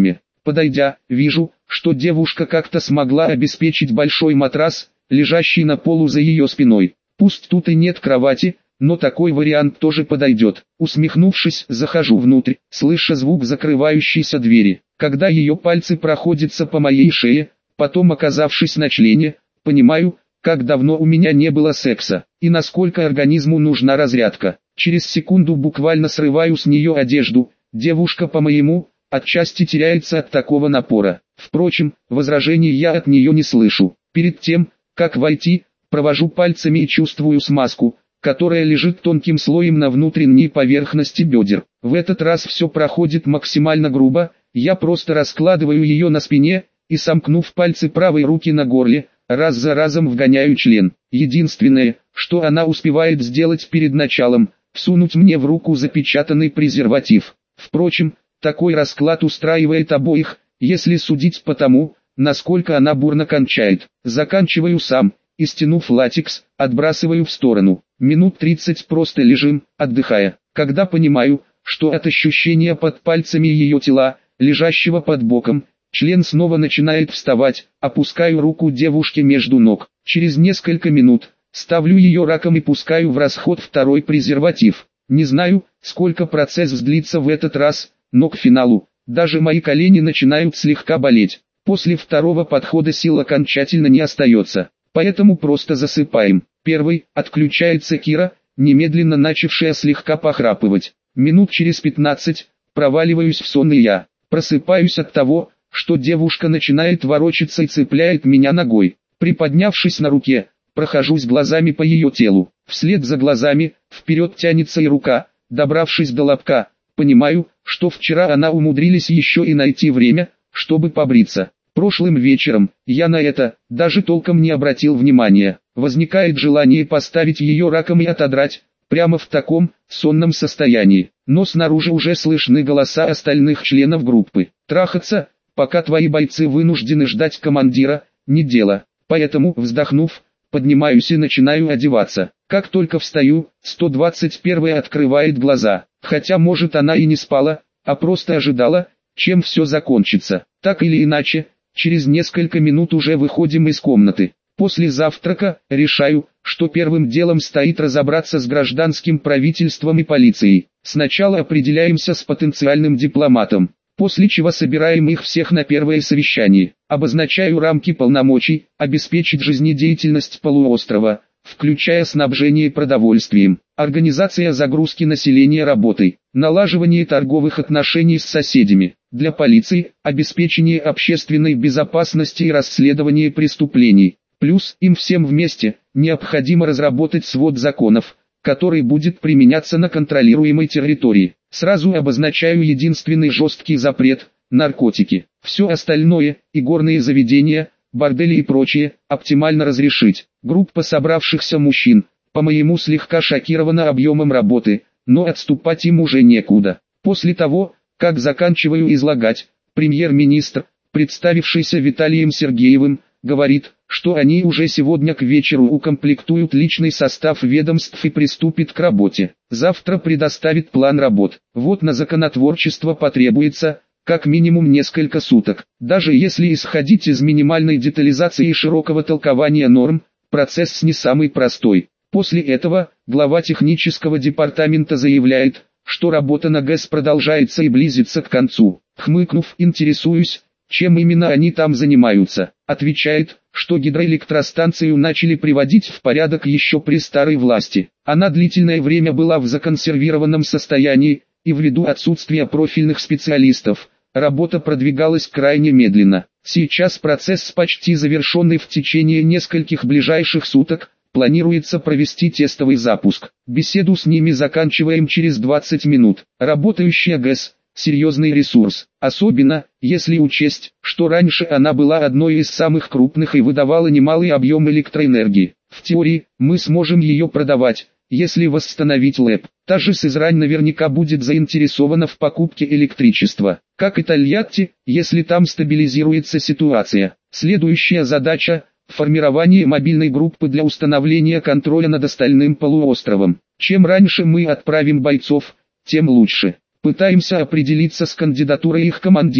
Подойдя, вижу, что девушка как-то смогла обеспечить большой матрас, лежащий на полу за ее спиной. Пусть тут и нет кровати, но такой вариант тоже подойдет. Усмехнувшись, захожу внутрь, слыша звук закрывающейся двери. Когда ее пальцы проходятся по моей шее, потом оказавшись на члене, понимаю, как давно у меня не было секса, и насколько организму нужна разрядка. Через секунду буквально срываю с нее одежду, девушка по-моему, отчасти теряется от такого напора. Впрочем, возражений я от нее не слышу. Перед тем, как войти, провожу пальцами и чувствую смазку, которая лежит тонким слоем на внутренней поверхности бедер. В этот раз все проходит максимально грубо, я просто раскладываю ее на спине, и сомкнув пальцы правой руки на горле, раз за разом вгоняю член. Единственное, что она успевает сделать перед началом, всунуть мне в руку запечатанный презерватив. Впрочем, такой расклад устраивает обоих, если судить по тому, насколько она бурно кончает. Заканчиваю сам, и стянув латекс, отбрасываю в сторону. Минут тридцать просто лежим, отдыхая. Когда понимаю, что от ощущения под пальцами ее тела, лежащего под боком, член снова начинает вставать, опускаю руку девушке между ног. Через несколько минут, ставлю ее раком и пускаю в расход второй презерватив. Не знаю, сколько процесс длится в этот раз, но к финалу, даже мои колени начинают слегка болеть. После второго подхода сил окончательно не остается, поэтому просто засыпаем. Первый, отключается Кира, немедленно начавшая слегка похрапывать. Минут через пятнадцать, проваливаюсь в сон и я. Просыпаюсь от того, что девушка начинает ворочаться и цепляет меня ногой. Приподнявшись на руке, прохожусь глазами по ее телу. Вслед за глазами, вперед тянется и рука. Добравшись до лобка, понимаю, что вчера она умудрились еще и найти время, чтобы побриться. Прошлым вечером, я на это, даже толком не обратил внимания. Возникает желание поставить ее раком и отодрать, прямо в таком, сонном состоянии. Но снаружи уже слышны голоса остальных членов группы. Трахаться, пока твои бойцы вынуждены ждать командира, не дело. Поэтому, вздохнув, поднимаюсь и начинаю одеваться. Как только встаю, сто двадцать первая открывает глаза. Хотя может она и не спала, а просто ожидала, чем все закончится. Так или иначе, через несколько минут уже выходим из комнаты. После завтрака, решаю, что первым делом стоит разобраться с гражданским правительством и полицией. Сначала определяемся с потенциальным дипломатом, после чего собираем их всех на первое совещание. Обозначаю рамки полномочий, обеспечить жизнедеятельность полуострова, включая снабжение продовольствием, организация загрузки населения работой, налаживание торговых отношений с соседями. Для полиции – обеспечение общественной безопасности и расследование преступлений. Плюс им всем вместе необходимо разработать свод законов, который будет применяться на контролируемой территории. Сразу обозначаю единственный жесткий запрет – наркотики. Все остальное, игорные заведения, бордели и прочее, оптимально разрешить. Группа собравшихся мужчин, по-моему, слегка шокирована объемом работы, но отступать им уже некуда. После того, как заканчиваю излагать, премьер-министр, представившийся Виталием Сергеевым, говорит, что они уже сегодня к вечеру укомплектуют личный состав ведомств и приступит к работе. Завтра предоставит план работ. Вот на законотворчество потребуется, как минимум несколько суток. Даже если исходить из минимальной детализации и широкого толкования норм, процесс не самый простой. После этого, глава технического департамента заявляет, что работа на ГЭС продолжается и близится к концу. Хмыкнув, интересуюсь, чем именно они там занимаются. Отвечает, что гидроэлектростанцию начали приводить в порядок еще при старой власти. Она длительное время была в законсервированном состоянии, и ввиду отсутствия профильных специалистов, работа продвигалась крайне медленно. Сейчас процесс почти завершенный, в течение нескольких ближайших суток планируется провести тестовый запуск. Беседу с ними заканчиваем через двадцать минут. Работающая ГЭС – серьезный ресурс, особенно, если учесть, что раньше она была одной из самых крупных и выдавала немалый объем электроэнергии. В теории, мы сможем ее продавать, если восстановить ЛЭП. Та же Сызрань наверняка будет заинтересована в покупке электричества, как и Тольятти, если там стабилизируется ситуация. Следующая задача – формирование мобильной группы для установления контроля над остальным полуостровом. Чем раньше мы отправим бойцов, тем лучше. Пытаемся определиться с кандидатурой их командира,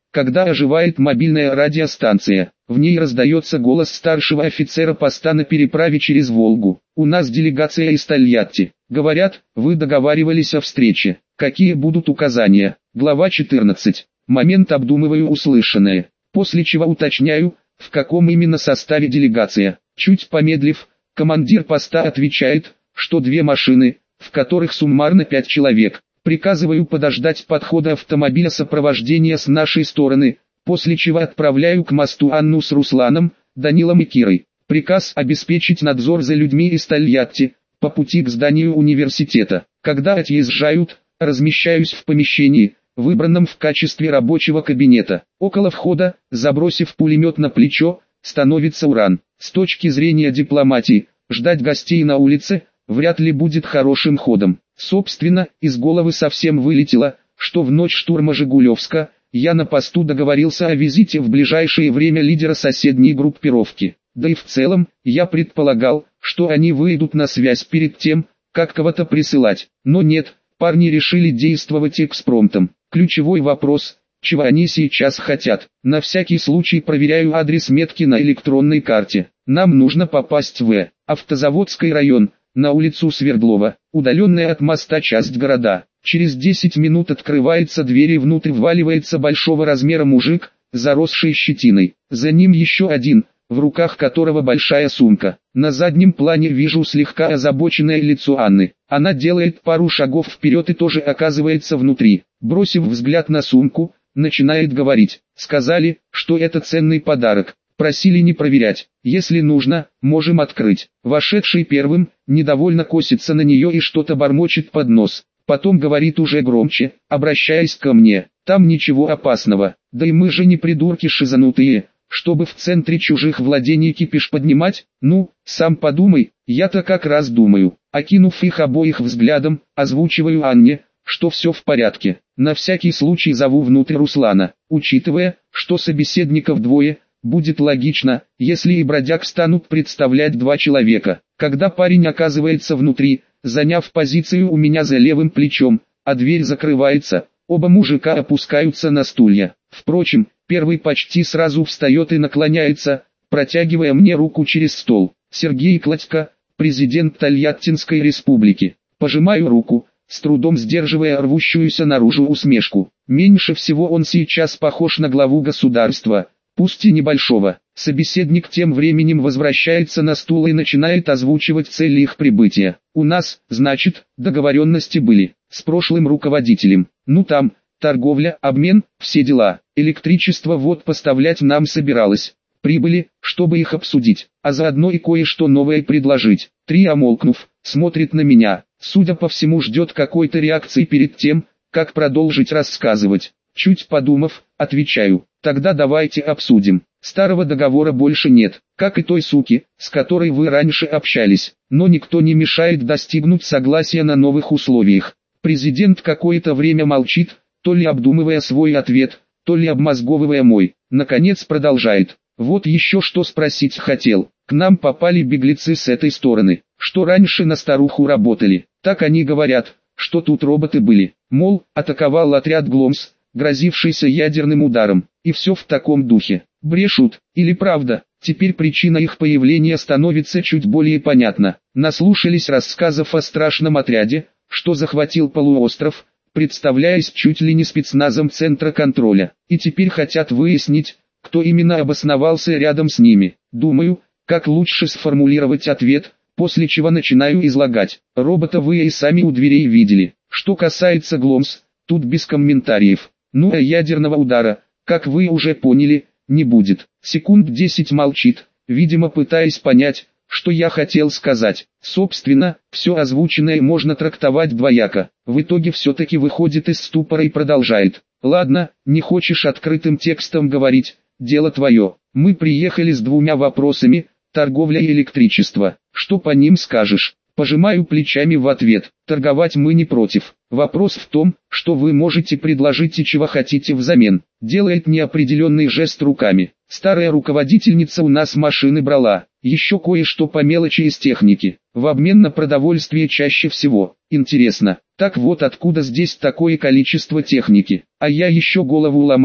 когда оживает мобильная радиостанция. В ней раздается голос старшего офицера поста на переправе через Волгу. «У нас делегация из Тольятти. Говорят, вы договаривались о встрече. Какие будут указания?» Глава четырнадцать. Момент обдумываю услышанное, после чего уточняю, в каком именно составе делегация. Чуть помедлив, командир поста отвечает, что две машины, в которых суммарно пять человек. Приказываю подождать подхода автомобиля сопровождения с нашей стороны, после чего отправляю к мосту Анну с Русланом, Данилом и Кирой. Приказ обеспечить надзор за людьми из Тольятти, по пути к зданию университета. Когда отъезжают, размещаюсь в помещении, выбранном в качестве рабочего кабинета. Около входа, забросив пулемет на плечо, становится Уран. С точки зрения дипломатии, ждать гостей на улице вряд ли будет хорошим ходом. Собственно, из головы совсем вылетело, что в ночь штурма Жигулевска я на посту договорился о визите в ближайшее время лидера соседней группировки. Да и в целом, я предполагал, что они выйдут на связь перед тем, как кого-то присылать. Но нет, парни решили действовать экспромтом. Ключевой вопрос, чего они сейчас хотят. На всякий случай проверяю адрес метки на электронной карте. Нам нужно попасть в Автозаводский район, на улицу Свердлова, удаленная от моста часть города. Через десять минут открывается дверь и внутрь вваливается большого размера мужик, заросший щетиной. За ним еще один, в руках которого большая сумка. На заднем плане вижу слегка озабоченное лицо Анны. Она делает пару шагов вперед и тоже оказывается внутри. Бросив взгляд на сумку, начинает говорить. Сказали, что это ценный подарок. Просили не проверять. Если нужно, можем открыть. Вошедший первым, недовольно косится на нее и что-то бормочет под нос. Потом говорит уже громче, обращаясь ко мне. Там ничего опасного. Да и мы же не придурки шизанутые, чтобы в центре чужих владений кипиш поднимать. Ну, сам подумай, я-то как раз думаю. Окинув их обоих взглядом, озвучиваю Анне, что все в порядке. На всякий случай зову внутрь Руслана. Учитывая, что собеседников двое, будет логично, если и бродяг станут представлять два человека. Когда парень оказывается внутри, заняв позицию у меня за левым плечом, а дверь закрывается, оба мужика опускаются на стулья. Впрочем, первый почти сразу встает и наклоняется, протягивая мне руку через стол. Сергей Кладько, президент Тольяттинской республики. Пожимаю руку, с трудом сдерживая рвущуюся наружу усмешку. Меньше всего он сейчас похож на главу государства, пусть и небольшого. Собеседник тем временем возвращается на стул и начинает озвучивать цели их прибытия. У нас, значит, договоренности были с прошлым руководителем. Ну там, торговля, обмен, все дела. Электричество вот поставлять нам собиралось. Прибыли, чтобы их обсудить, а заодно и кое-что новое предложить. Три, омолкнув, смотрит на меня. Судя по всему, ждет какой-то реакции перед тем, как продолжить рассказывать. Чуть подумав, отвечаю. Тогда давайте обсудим. Старого договора больше нет, как и той суки, с которой вы раньше общались. Но никто не мешает достигнуть согласия на новых условиях. Президент какое-то время молчит, то ли обдумывая свой ответ, то ли обмозговывая мой. Наконец продолжает. Вот еще что спросить хотел. К нам попали беглецы с этой стороны, что раньше на старуху работали. Так они говорят, что тут роботы были. Мол, атаковал отряд Гломс, грозившийся ядерным ударом. И все в таком духе. Брешут, или правда? Теперь причина их появления становится чуть более понятна. Наслушались рассказов о страшном отряде, что захватил полуостров, представляясь чуть ли не спецназом центра контроля. И теперь хотят выяснить, кто именно обосновался рядом с ними. Думаю, как лучше сформулировать ответ, после чего начинаю излагать. Робота вы и сами у дверей видели. Что касается Гломс, тут без комментариев. Ну а ядерного удара, как вы уже поняли, не будет. Секунд десять молчит, видимо пытаясь понять, что я хотел сказать. Собственно, все озвученное можно трактовать двояко. В итоге все-таки выходит из ступора и продолжает. Ладно, не хочешь открытым текстом говорить, дело твое. Мы приехали с двумя вопросами, торговля и электричество. Что по ним скажешь? Пожимаю плечами в ответ. Торговать мы не против. Вопрос в том, что вы можете предложить и чего хотите взамен. Делает неопределенный жест руками. Старая руководительница у нас машины брала. Еще кое-что по мелочи из техники. В обмен на продовольствие чаще всего. Интересно. Так вот откуда здесь такое количество техники. А я еще голову ломал,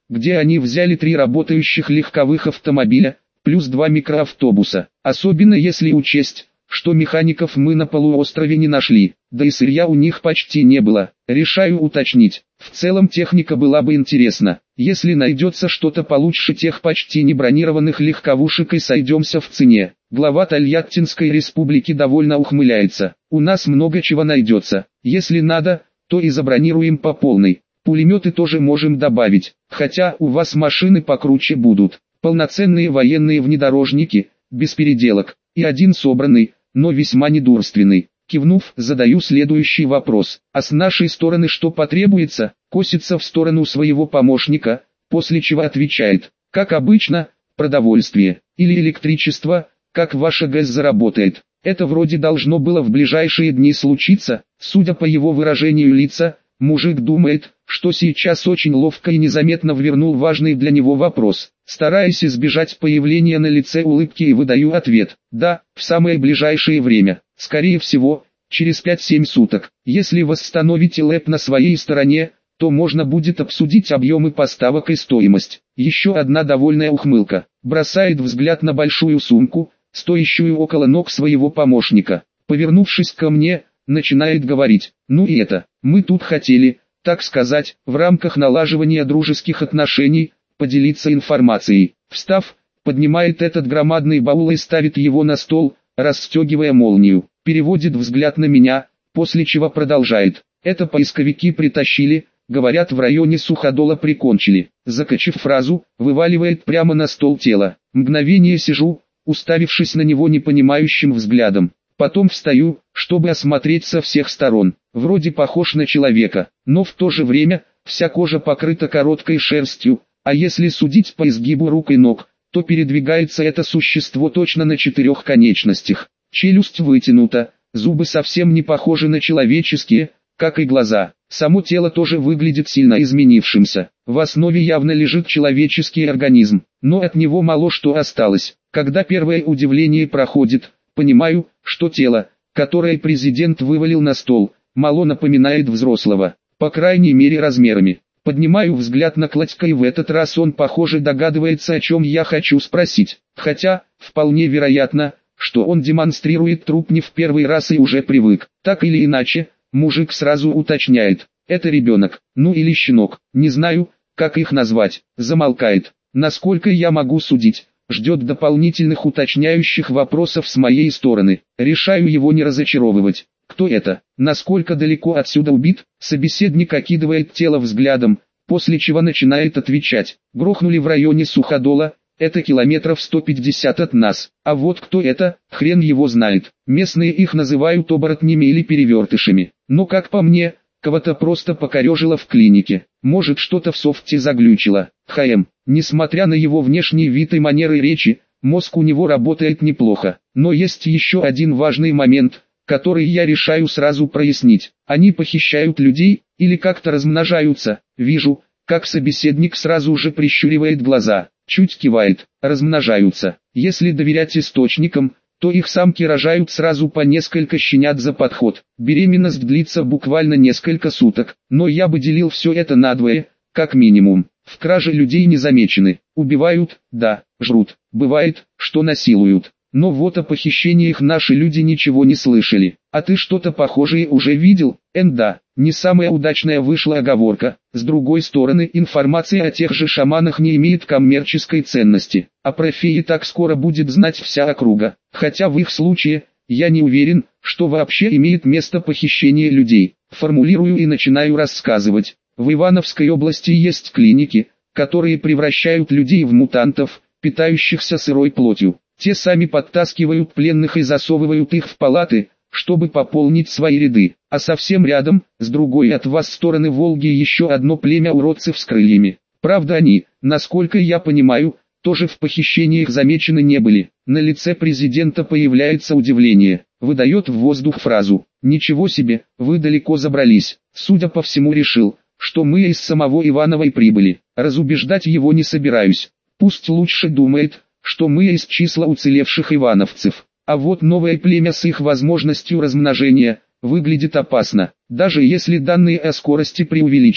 где они взяли три работающих легковых автомобиля, плюс два микроавтобуса. Особенно если учесть, что механиков мы на полуострове не нашли, да и сырья у них почти не было. Решаю уточнить. В целом техника была бы интересна. Если найдется что-то получше тех почти не бронированных легковушек и сойдемся в цене. Глава Тольяттинской республики довольно ухмыляется. У нас много чего найдется. Если надо, то и забронируем по полной. Пулеметы тоже можем добавить, хотя у вас машины покруче будут. Полноценные военные внедорожники, без переделок, и один собранный, но весьма недурственный. Кивнув, задаю следующий вопрос. А с нашей стороны что потребуется? Косится в сторону своего помощника, после чего отвечает. Как обычно, продовольствие, или электричество, как ваша ГЭС заработает. Это вроде должно было в ближайшие дни случиться, судя по его выражению лица. Мужик думает, что сейчас очень ловко и незаметно ввернул важный для него вопрос. Стараясь избежать появления на лице улыбки, и выдаю ответ. Да, в самое ближайшее время. Скорее всего, через пять-семь суток. Если восстановите ЛЭП на своей стороне, то можно будет обсудить объемы поставок и стоимость. Еще одна довольная ухмылка. Бросает взгляд на большую сумку, стоящую около ног своего помощника. Повернувшись ко мне, начинает говорить. Ну и это, мы тут хотели, так сказать, в рамках налаживания дружеских отношений, поделиться информацией. Встав, поднимает этот громадный баул и ставит его на стол, расстегивая молнию. Переводит взгляд на меня, после чего продолжает. Это поисковики притащили, говорят, в районе Суходола прикончили. Закачив фразу, вываливает прямо на стол тело. Мгновение сижу, уставившись на него непонимающим взглядом. Потом встаю, чтобы осмотреть со всех сторон. Вроде похож на человека, но в то же время, вся кожа покрыта короткой шерстью, а если судить по изгибу рук и ног, то передвигается это существо точно на четырех конечностях. Челюсть вытянута, зубы совсем не похожи на человеческие, как и глаза. Само тело тоже выглядит сильно изменившимся. В основе явно лежит человеческий организм, но от него мало что осталось. Когда первое удивление проходит, понимаю, что тело, которое президент вывалил на стол, мало напоминает взрослого, по крайней мере размерами. Поднимаю взгляд на Кладька, и в этот раз он, похоже, догадывается, о чем я хочу спросить. Хотя, вполне вероятно, что он демонстрирует труп не в первый раз и уже привык. Так или иначе, мужик сразу уточняет. Это ребенок, ну или щенок, не знаю, как их назвать. Замолкает. Насколько я могу судить, ждет дополнительных уточняющих вопросов с моей стороны. Решаю его не разочаровывать. Кто это? Насколько далеко отсюда убит? Собеседник окидывает тело взглядом, после чего начинает отвечать. Грохнули в районе Суходола, это километров сто пятьдесят от нас. А вот кто это, хрен его знает. Местные их называют оборотнями или перевертышами. Но как по мне, кого-то просто покорежило в клинике. Может, что-то в софте заглючило. ХМ. Несмотря на его внешний вид и манеры речи, мозг у него работает неплохо. Но есть еще один важный момент, который я решаю сразу прояснить. Они похищают людей, или как-то размножаются. Вижу, как собеседник сразу же прищуривает глаза, чуть кивает. Размножаются. Если доверять источникам, то их самки рожают сразу по несколько щенят за подход. Беременность длится буквально несколько суток, но я бы делил все это надвое, как минимум. В краже людей не замечены. Убивают, да, жрут. Бывает, что насилуют. Но вот о похищениях наши люди ничего не слышали. А ты что-то похожее уже видел? Эн да, не самая удачная вышла оговорка. С другой стороны, информация о тех же шаманах не имеет коммерческой ценности. А про феи так скоро будет знать вся округа. Хотя в их случае, я не уверен, что вообще имеет место похищение людей. Формулирую и начинаю рассказывать. В Ивановской области есть клиники, которые превращают людей в мутантов, питающихся сырой плотью. Те сами подтаскивают пленных и засовывают их в палаты, чтобы пополнить свои ряды. А совсем рядом, с другой от вас стороны Волги, еще одно племя уродцев с крыльями. Правда, они, насколько я понимаю, тоже в похищениях замечены не были. На лице президента появляется удивление. Выдает в воздух фразу: «Ничего себе, вы далеко забрались». Судя по всему, решил, что мы из самого Иванова и прибыли. Разубеждать его не собираюсь. Пусть лучше думает, что мы из числа уцелевших ивановцев. А вот новое племя с их возможностью размножения выглядит опасно, даже если данные о скорости преувеличены.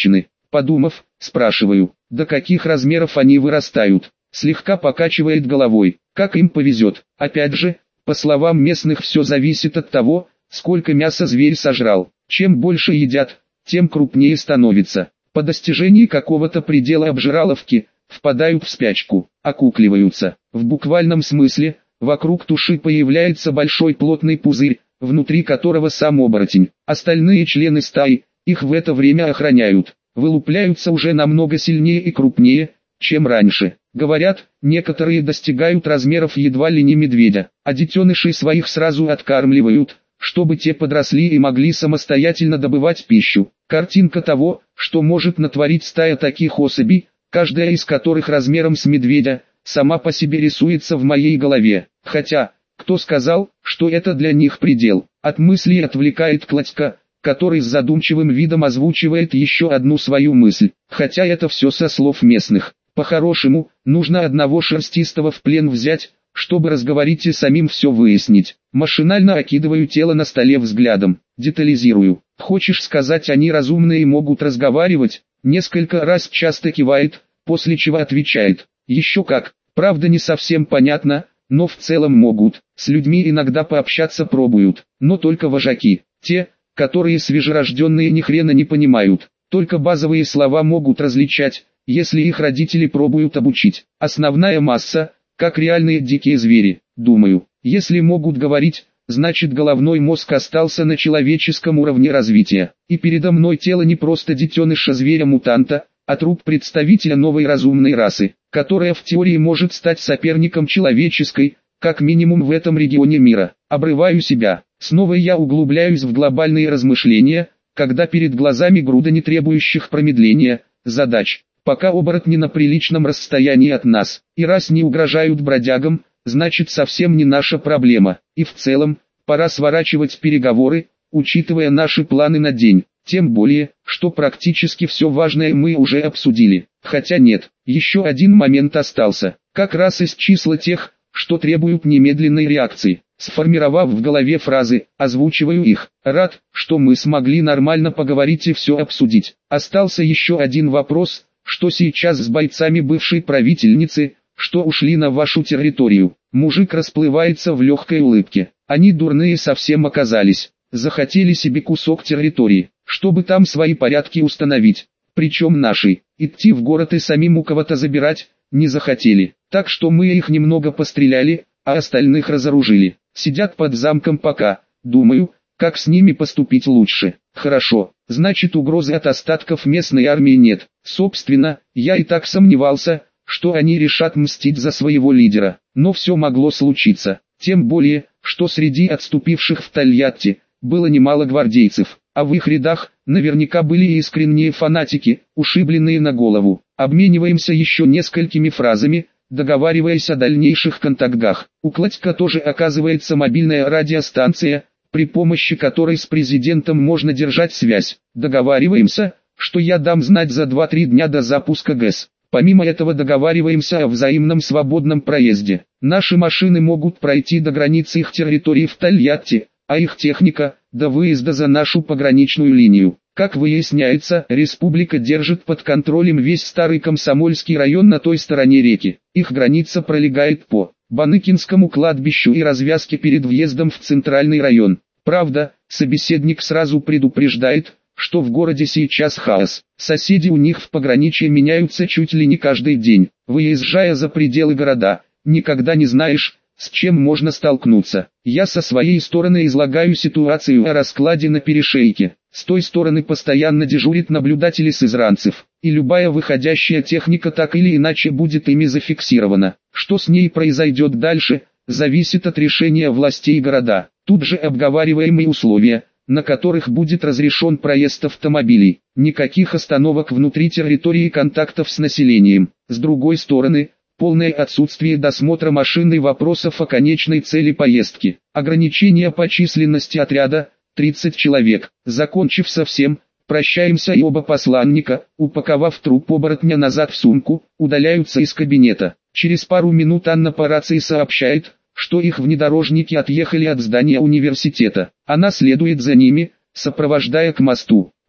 Подумав, спрашиваю, до каких размеров они вырастают. Слегка покачивает головой, как им повезет. Опять же, по словам местных, все зависит от того, сколько мяса зверь сожрал. Чем больше едят, тем крупнее становится. По достижении какого-то предела обжираловки, впадают в спячку, окукливаются. В буквальном смысле, вокруг туши появляется большой плотный пузырь, внутри которого сам оборотень. Остальные члены стаи, их в это время охраняют, вылупляются уже намного сильнее и крупнее, чем раньше. Говорят, некоторые достигают размеров едва ли не медведя, а детенышей своих сразу откармливают, чтобы те подросли и могли самостоятельно добывать пищу. Картинка того, что может натворить стая таких особей, каждая из которых размером с медведя, сама по себе рисуется в моей голове. Хотя, кто сказал, что это для них предел? От мысли отвлекает Кладька, который с задумчивым видом озвучивает еще одну свою мысль. Хотя это все со слов местных. По-хорошему, нужно одного шерстистого в плен взять, чтобы разговорить и самим все выяснить. Машинально окидываю тело на столе взглядом, детализирую. Хочешь сказать, они разумные и могут разговаривать? Несколько раз часто кивает, после чего отвечает. Еще как, правда не совсем понятно, но в целом могут. С людьми иногда пообщаться пробуют, но только вожаки. Те, которые свежерожденные ни хрена не понимают. Только базовые слова могут различать, если их родители пробуют обучить. Основная масса, как реальные дикие звери, думаю. Если могут говорить, значит головной мозг остался на человеческом уровне развития. И передо мной тело не просто детеныша зверя-мутанта, а труп представителя новой разумной расы, которая в теории может стать соперником человеческой, как минимум в этом регионе мира. Обрываю себя. Снова я углубляюсь в глобальные размышления, когда перед глазами груда не требующих промедления задач. Пока оборотни на приличном расстоянии от нас, и раз не угрожают бродягам, значит совсем не наша проблема. И в целом, пора сворачивать переговоры, учитывая наши планы на день. Тем более, что практически все важное мы уже обсудили. Хотя нет, еще один момент остался, как раз из числа тех, что требуют немедленной реакции. Сформировав в голове фразы, озвучиваю их. Рад, что мы смогли нормально поговорить и все обсудить. Остался еще один вопрос. Что сейчас с бойцами бывшей правительницы, что ушли на вашу территорию? Мужик расплывается в легкой улыбке. Они дурные совсем оказались. Захотели себе кусок территории, чтобы там свои порядки установить. Причем наши. Идти в город и самим у кого-то забирать не захотели. Так что мы их немного постреляли, а остальных разоружили. Сидят под замком пока. Думаю, как с ними поступить лучше. Хорошо, значит угрозы от остатков местной армии нет. Собственно, я и так сомневался, что они решат мстить за своего лидера. Но все могло случиться. Тем более, что среди отступивших в Тольятти было немало гвардейцев. А в их рядах, наверняка были и искренние фанатики, ушибленные на голову. Обмениваемся еще несколькими фразами, договариваясь о дальнейших контактах. У Кладька тоже оказывается мобильная радиостанция, при помощи которой с президентом можно держать связь. Договариваемся, что я дам знать за два-три дня до запуска ГЭС. Помимо этого договариваемся о взаимном свободном проезде. Наши машины могут пройти до границы их территории в Тольятти, а их техника – до выезда за нашу пограничную линию. Как выясняется, республика держит под контролем весь старый Комсомольский район на той стороне реки. Их граница пролегает по Баныкинскому кладбищу и развязке перед въездом в центральный район. Правда, собеседник сразу предупреждает, что в городе сейчас хаос. Соседи у них в пограничье меняются чуть ли не каждый день. Выезжая за пределы города, никогда не знаешь, с чем можно столкнуться. Я со своей стороны излагаю ситуацию о раскладе на перешейке. С той стороны постоянно дежурит наблюдатель из изранцев, и любая выходящая техника так или иначе будет ими зафиксирована. Что с ней произойдет дальше, зависит от решения властей города. Тут же обговариваемые условия, на которых будет разрешен проезд автомобилей. Никаких остановок внутри территории, контактов с населением. С другой стороны, полное отсутствие досмотра машин и вопросов о конечной цели поездки. Ограничение по численности отряда – тридцать человек. Закончив со всем, прощаемся, и оба посланника, упаковав труп оборотня назад в сумку, удаляются из кабинета. Через пару минут Анна по рации сообщает, что их внедорожники отъехали от здания университета. Она следует за ними, сопровождая к мосту.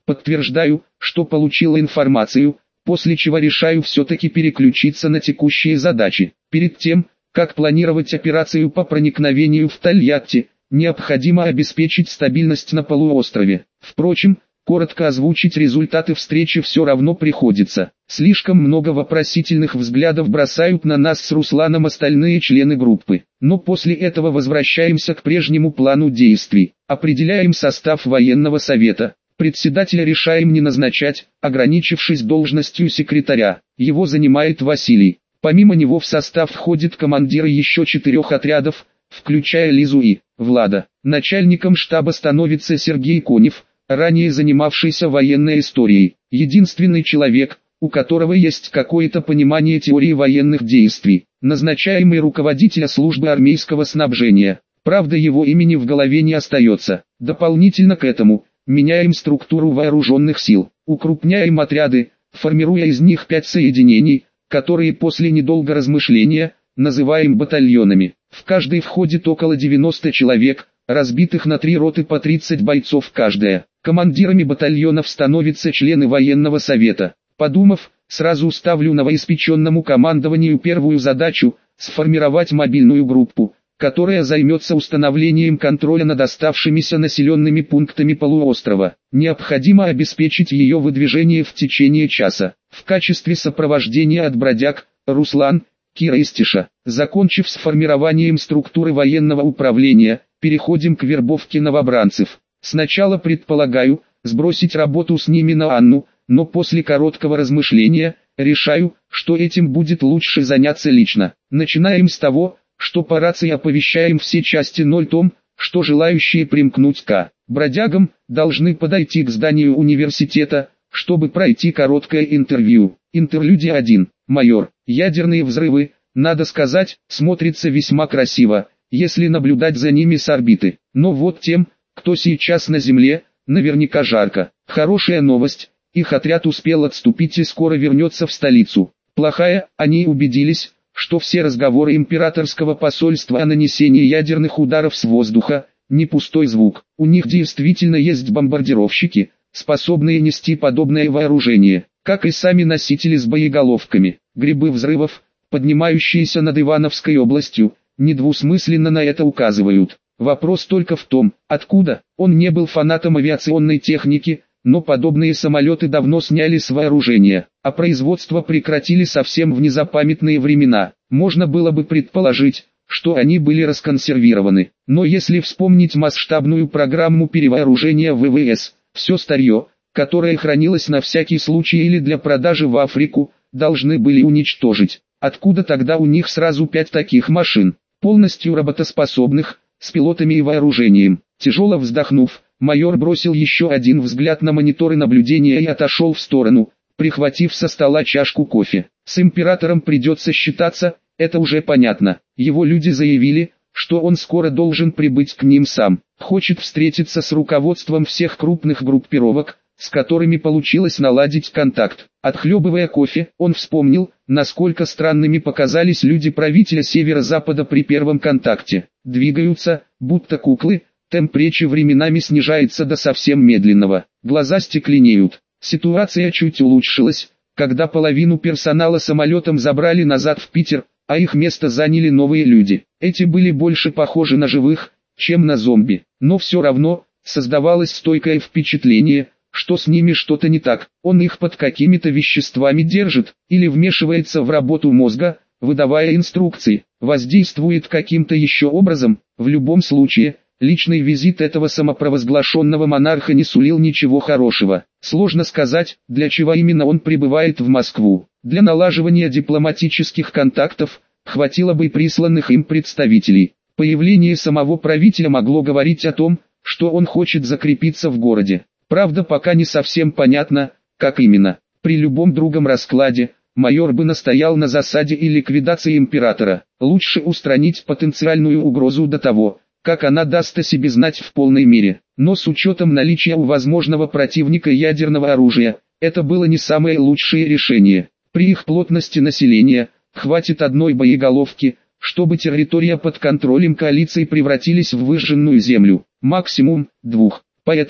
Подтверждаю, что получила информацию, после чего решаю все-таки переключиться на текущие задачи. Перед тем, как планировать операцию по проникновению в Тольятти, необходимо обеспечить стабильность на полуострове. Впрочем, коротко озвучить результаты встречи все равно приходится. Слишком много вопросительных взглядов бросают на нас с Русланом остальные члены группы. Но после этого возвращаемся к прежнему плану действий. Определяем состав военного совета. Председателя решаем не назначать, ограничившись должностью секретаря. Его занимает Василий. Помимо него в состав входят командиры еще четырех отрядов, включая Лизу и Влада. Начальником штаба становится Сергей Конев, ранее занимавшийся военной историей. Единственный человек, у которого есть какое-то понимание теории военных действий. Назначаемый руководителя службы армейского снабжения. Правда, его имени в голове не остается. Дополнительно к этому, меняем структуру вооруженных сил, укрупняем отряды, формируя из них пять соединений, которые после недолгого размышления называем батальонами. В каждый входит около девяноста человек, разбитых на три роты по тридцать бойцов каждая. Командирами батальонов становятся члены военного совета. Подумав, сразу ставлю новоиспеченному командованию первую задачу – сформировать мобильную группу, которая займется установлением контроля над оставшимися населенными пунктами полуострова. Необходимо обеспечить ее выдвижение в течение часа. В качестве сопровождения от бродяг – Руслан, Кира и Стиша. Закончив с формированием структуры военного управления, переходим к вербовке новобранцев. Сначала предполагаю, сбросить работу с ними на Анну, но после короткого размышления, решаю, что этим будет лучше заняться лично. Начинаем с того, что по рации оповещаем все части ноль том, что желающие примкнуть к бродягам, должны подойти к зданию университета, чтобы пройти короткое интервью. Интерлюдия один. Майор. Ядерные взрывы, надо сказать, смотрится весьма красиво, если наблюдать за ними с орбиты. Но вот тем, кто сейчас на земле, наверняка жарко. Хорошая новость, их отряд успел отступить и скоро вернется в столицу. Плохая, они убедились, что все разговоры императорского посольства о нанесении ядерных ударов с воздуха – не пустой звук. У них действительно есть бомбардировщики, способные нести подобное вооружение, как и сами носители с боеголовками. Грибы взрывов, поднимающиеся над Ивановской областью, недвусмысленно на это указывают. Вопрос только в том, откуда. Он не был фанатом авиационной техники, но подобные самолеты давно сняли с вооружения, а производство прекратили совсем в незапамятные времена. Можно было бы предположить, что они были расконсервированы. Но если вспомнить масштабную программу перевооружения ВВС, все старье, которое хранилось на всякий случай или для продажи в Африку, должны были уничтожить. Откуда тогда у них сразу пять таких машин, полностью работоспособных, с пилотами и вооружением? Тяжело вздохнув, майор бросил еще один взгляд на мониторы наблюдения и отошел в сторону, прихватив со стола чашку кофе. С императором придется считаться, это уже понятно. Его люди заявили, что он скоро должен прибыть к ним сам. Хочет встретиться с руководством всех крупных группировок, с которыми получилось наладить контакт. Отхлебывая кофе, он вспомнил, насколько странными показались люди правителя Северо-Запада при первом контакте. Двигаются, будто куклы, темп речи временами снижается до совсем медленного. Глаза стекленеют. Ситуация чуть улучшилась, когда половину персонала самолетом забрали назад в Питер, а их место заняли новые люди. Эти были больше похожи на живых, чем на зомби. Но все равно, создавалось стойкое впечатление, что с ними что-то не так. Он их под какими-то веществами держит, или вмешивается в работу мозга, выдавая инструкции, воздействует каким-то еще образом. В любом случае, личный визит этого самопровозглашенного монарха не сулил ничего хорошего. Сложно сказать, для чего именно он прибывает в Москву. Для налаживания дипломатических контактов, хватило бы и присланных им представителей. Появление самого правителя могло говорить о том, что он хочет закрепиться в городе. Правда, пока не совсем понятно, как именно. При любом другом раскладе, майор бы настоял на засаде и ликвидации императора. Лучше устранить потенциальную угрозу до того, как она даст о себе знать в полной мере. Но с учетом наличия у возможного противника ядерного оружия, это было не самое лучшее решение. При их плотности населения, хватит одной боеголовки, чтобы территория под контролем коалиции превратились в выжженную землю. Максимум, двух. Поэтому,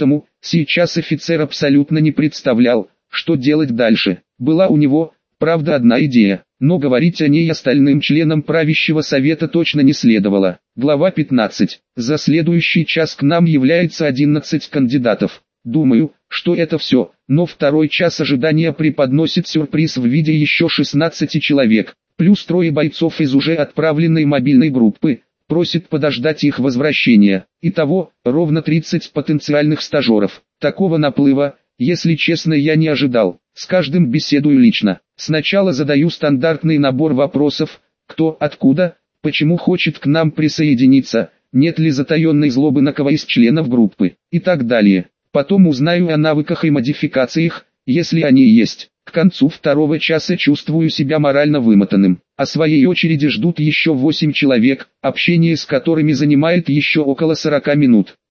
Сейчас офицер абсолютно не представлял, что делать дальше. Была у него, правда, одна идея, но говорить о ней остальным членам правящего совета точно не следовало. Глава пятнадцать. За следующий час к нам является одиннадцать кандидатов. Думаю, что это все, но второй час ожидания преподносит сюрприз в виде еще шестнадцати человек, плюс трое бойцов из уже отправленной мобильной группы, просит подождать их возвращения. Итого, ровно тридцать потенциальных стажеров. Такого наплыва, если честно, я не ожидал. С каждым беседую лично. Сначала задаю стандартный набор вопросов: кто, откуда, почему хочет к нам присоединиться, нет ли затаенной злобы на кого из членов группы, и так далее. Потом узнаю о навыках и модификациях, если они есть. К концу второго часа чувствую себя морально вымотанным. О своей очереди ждут еще восемь человек, общение с которыми занимает еще около сорока минут.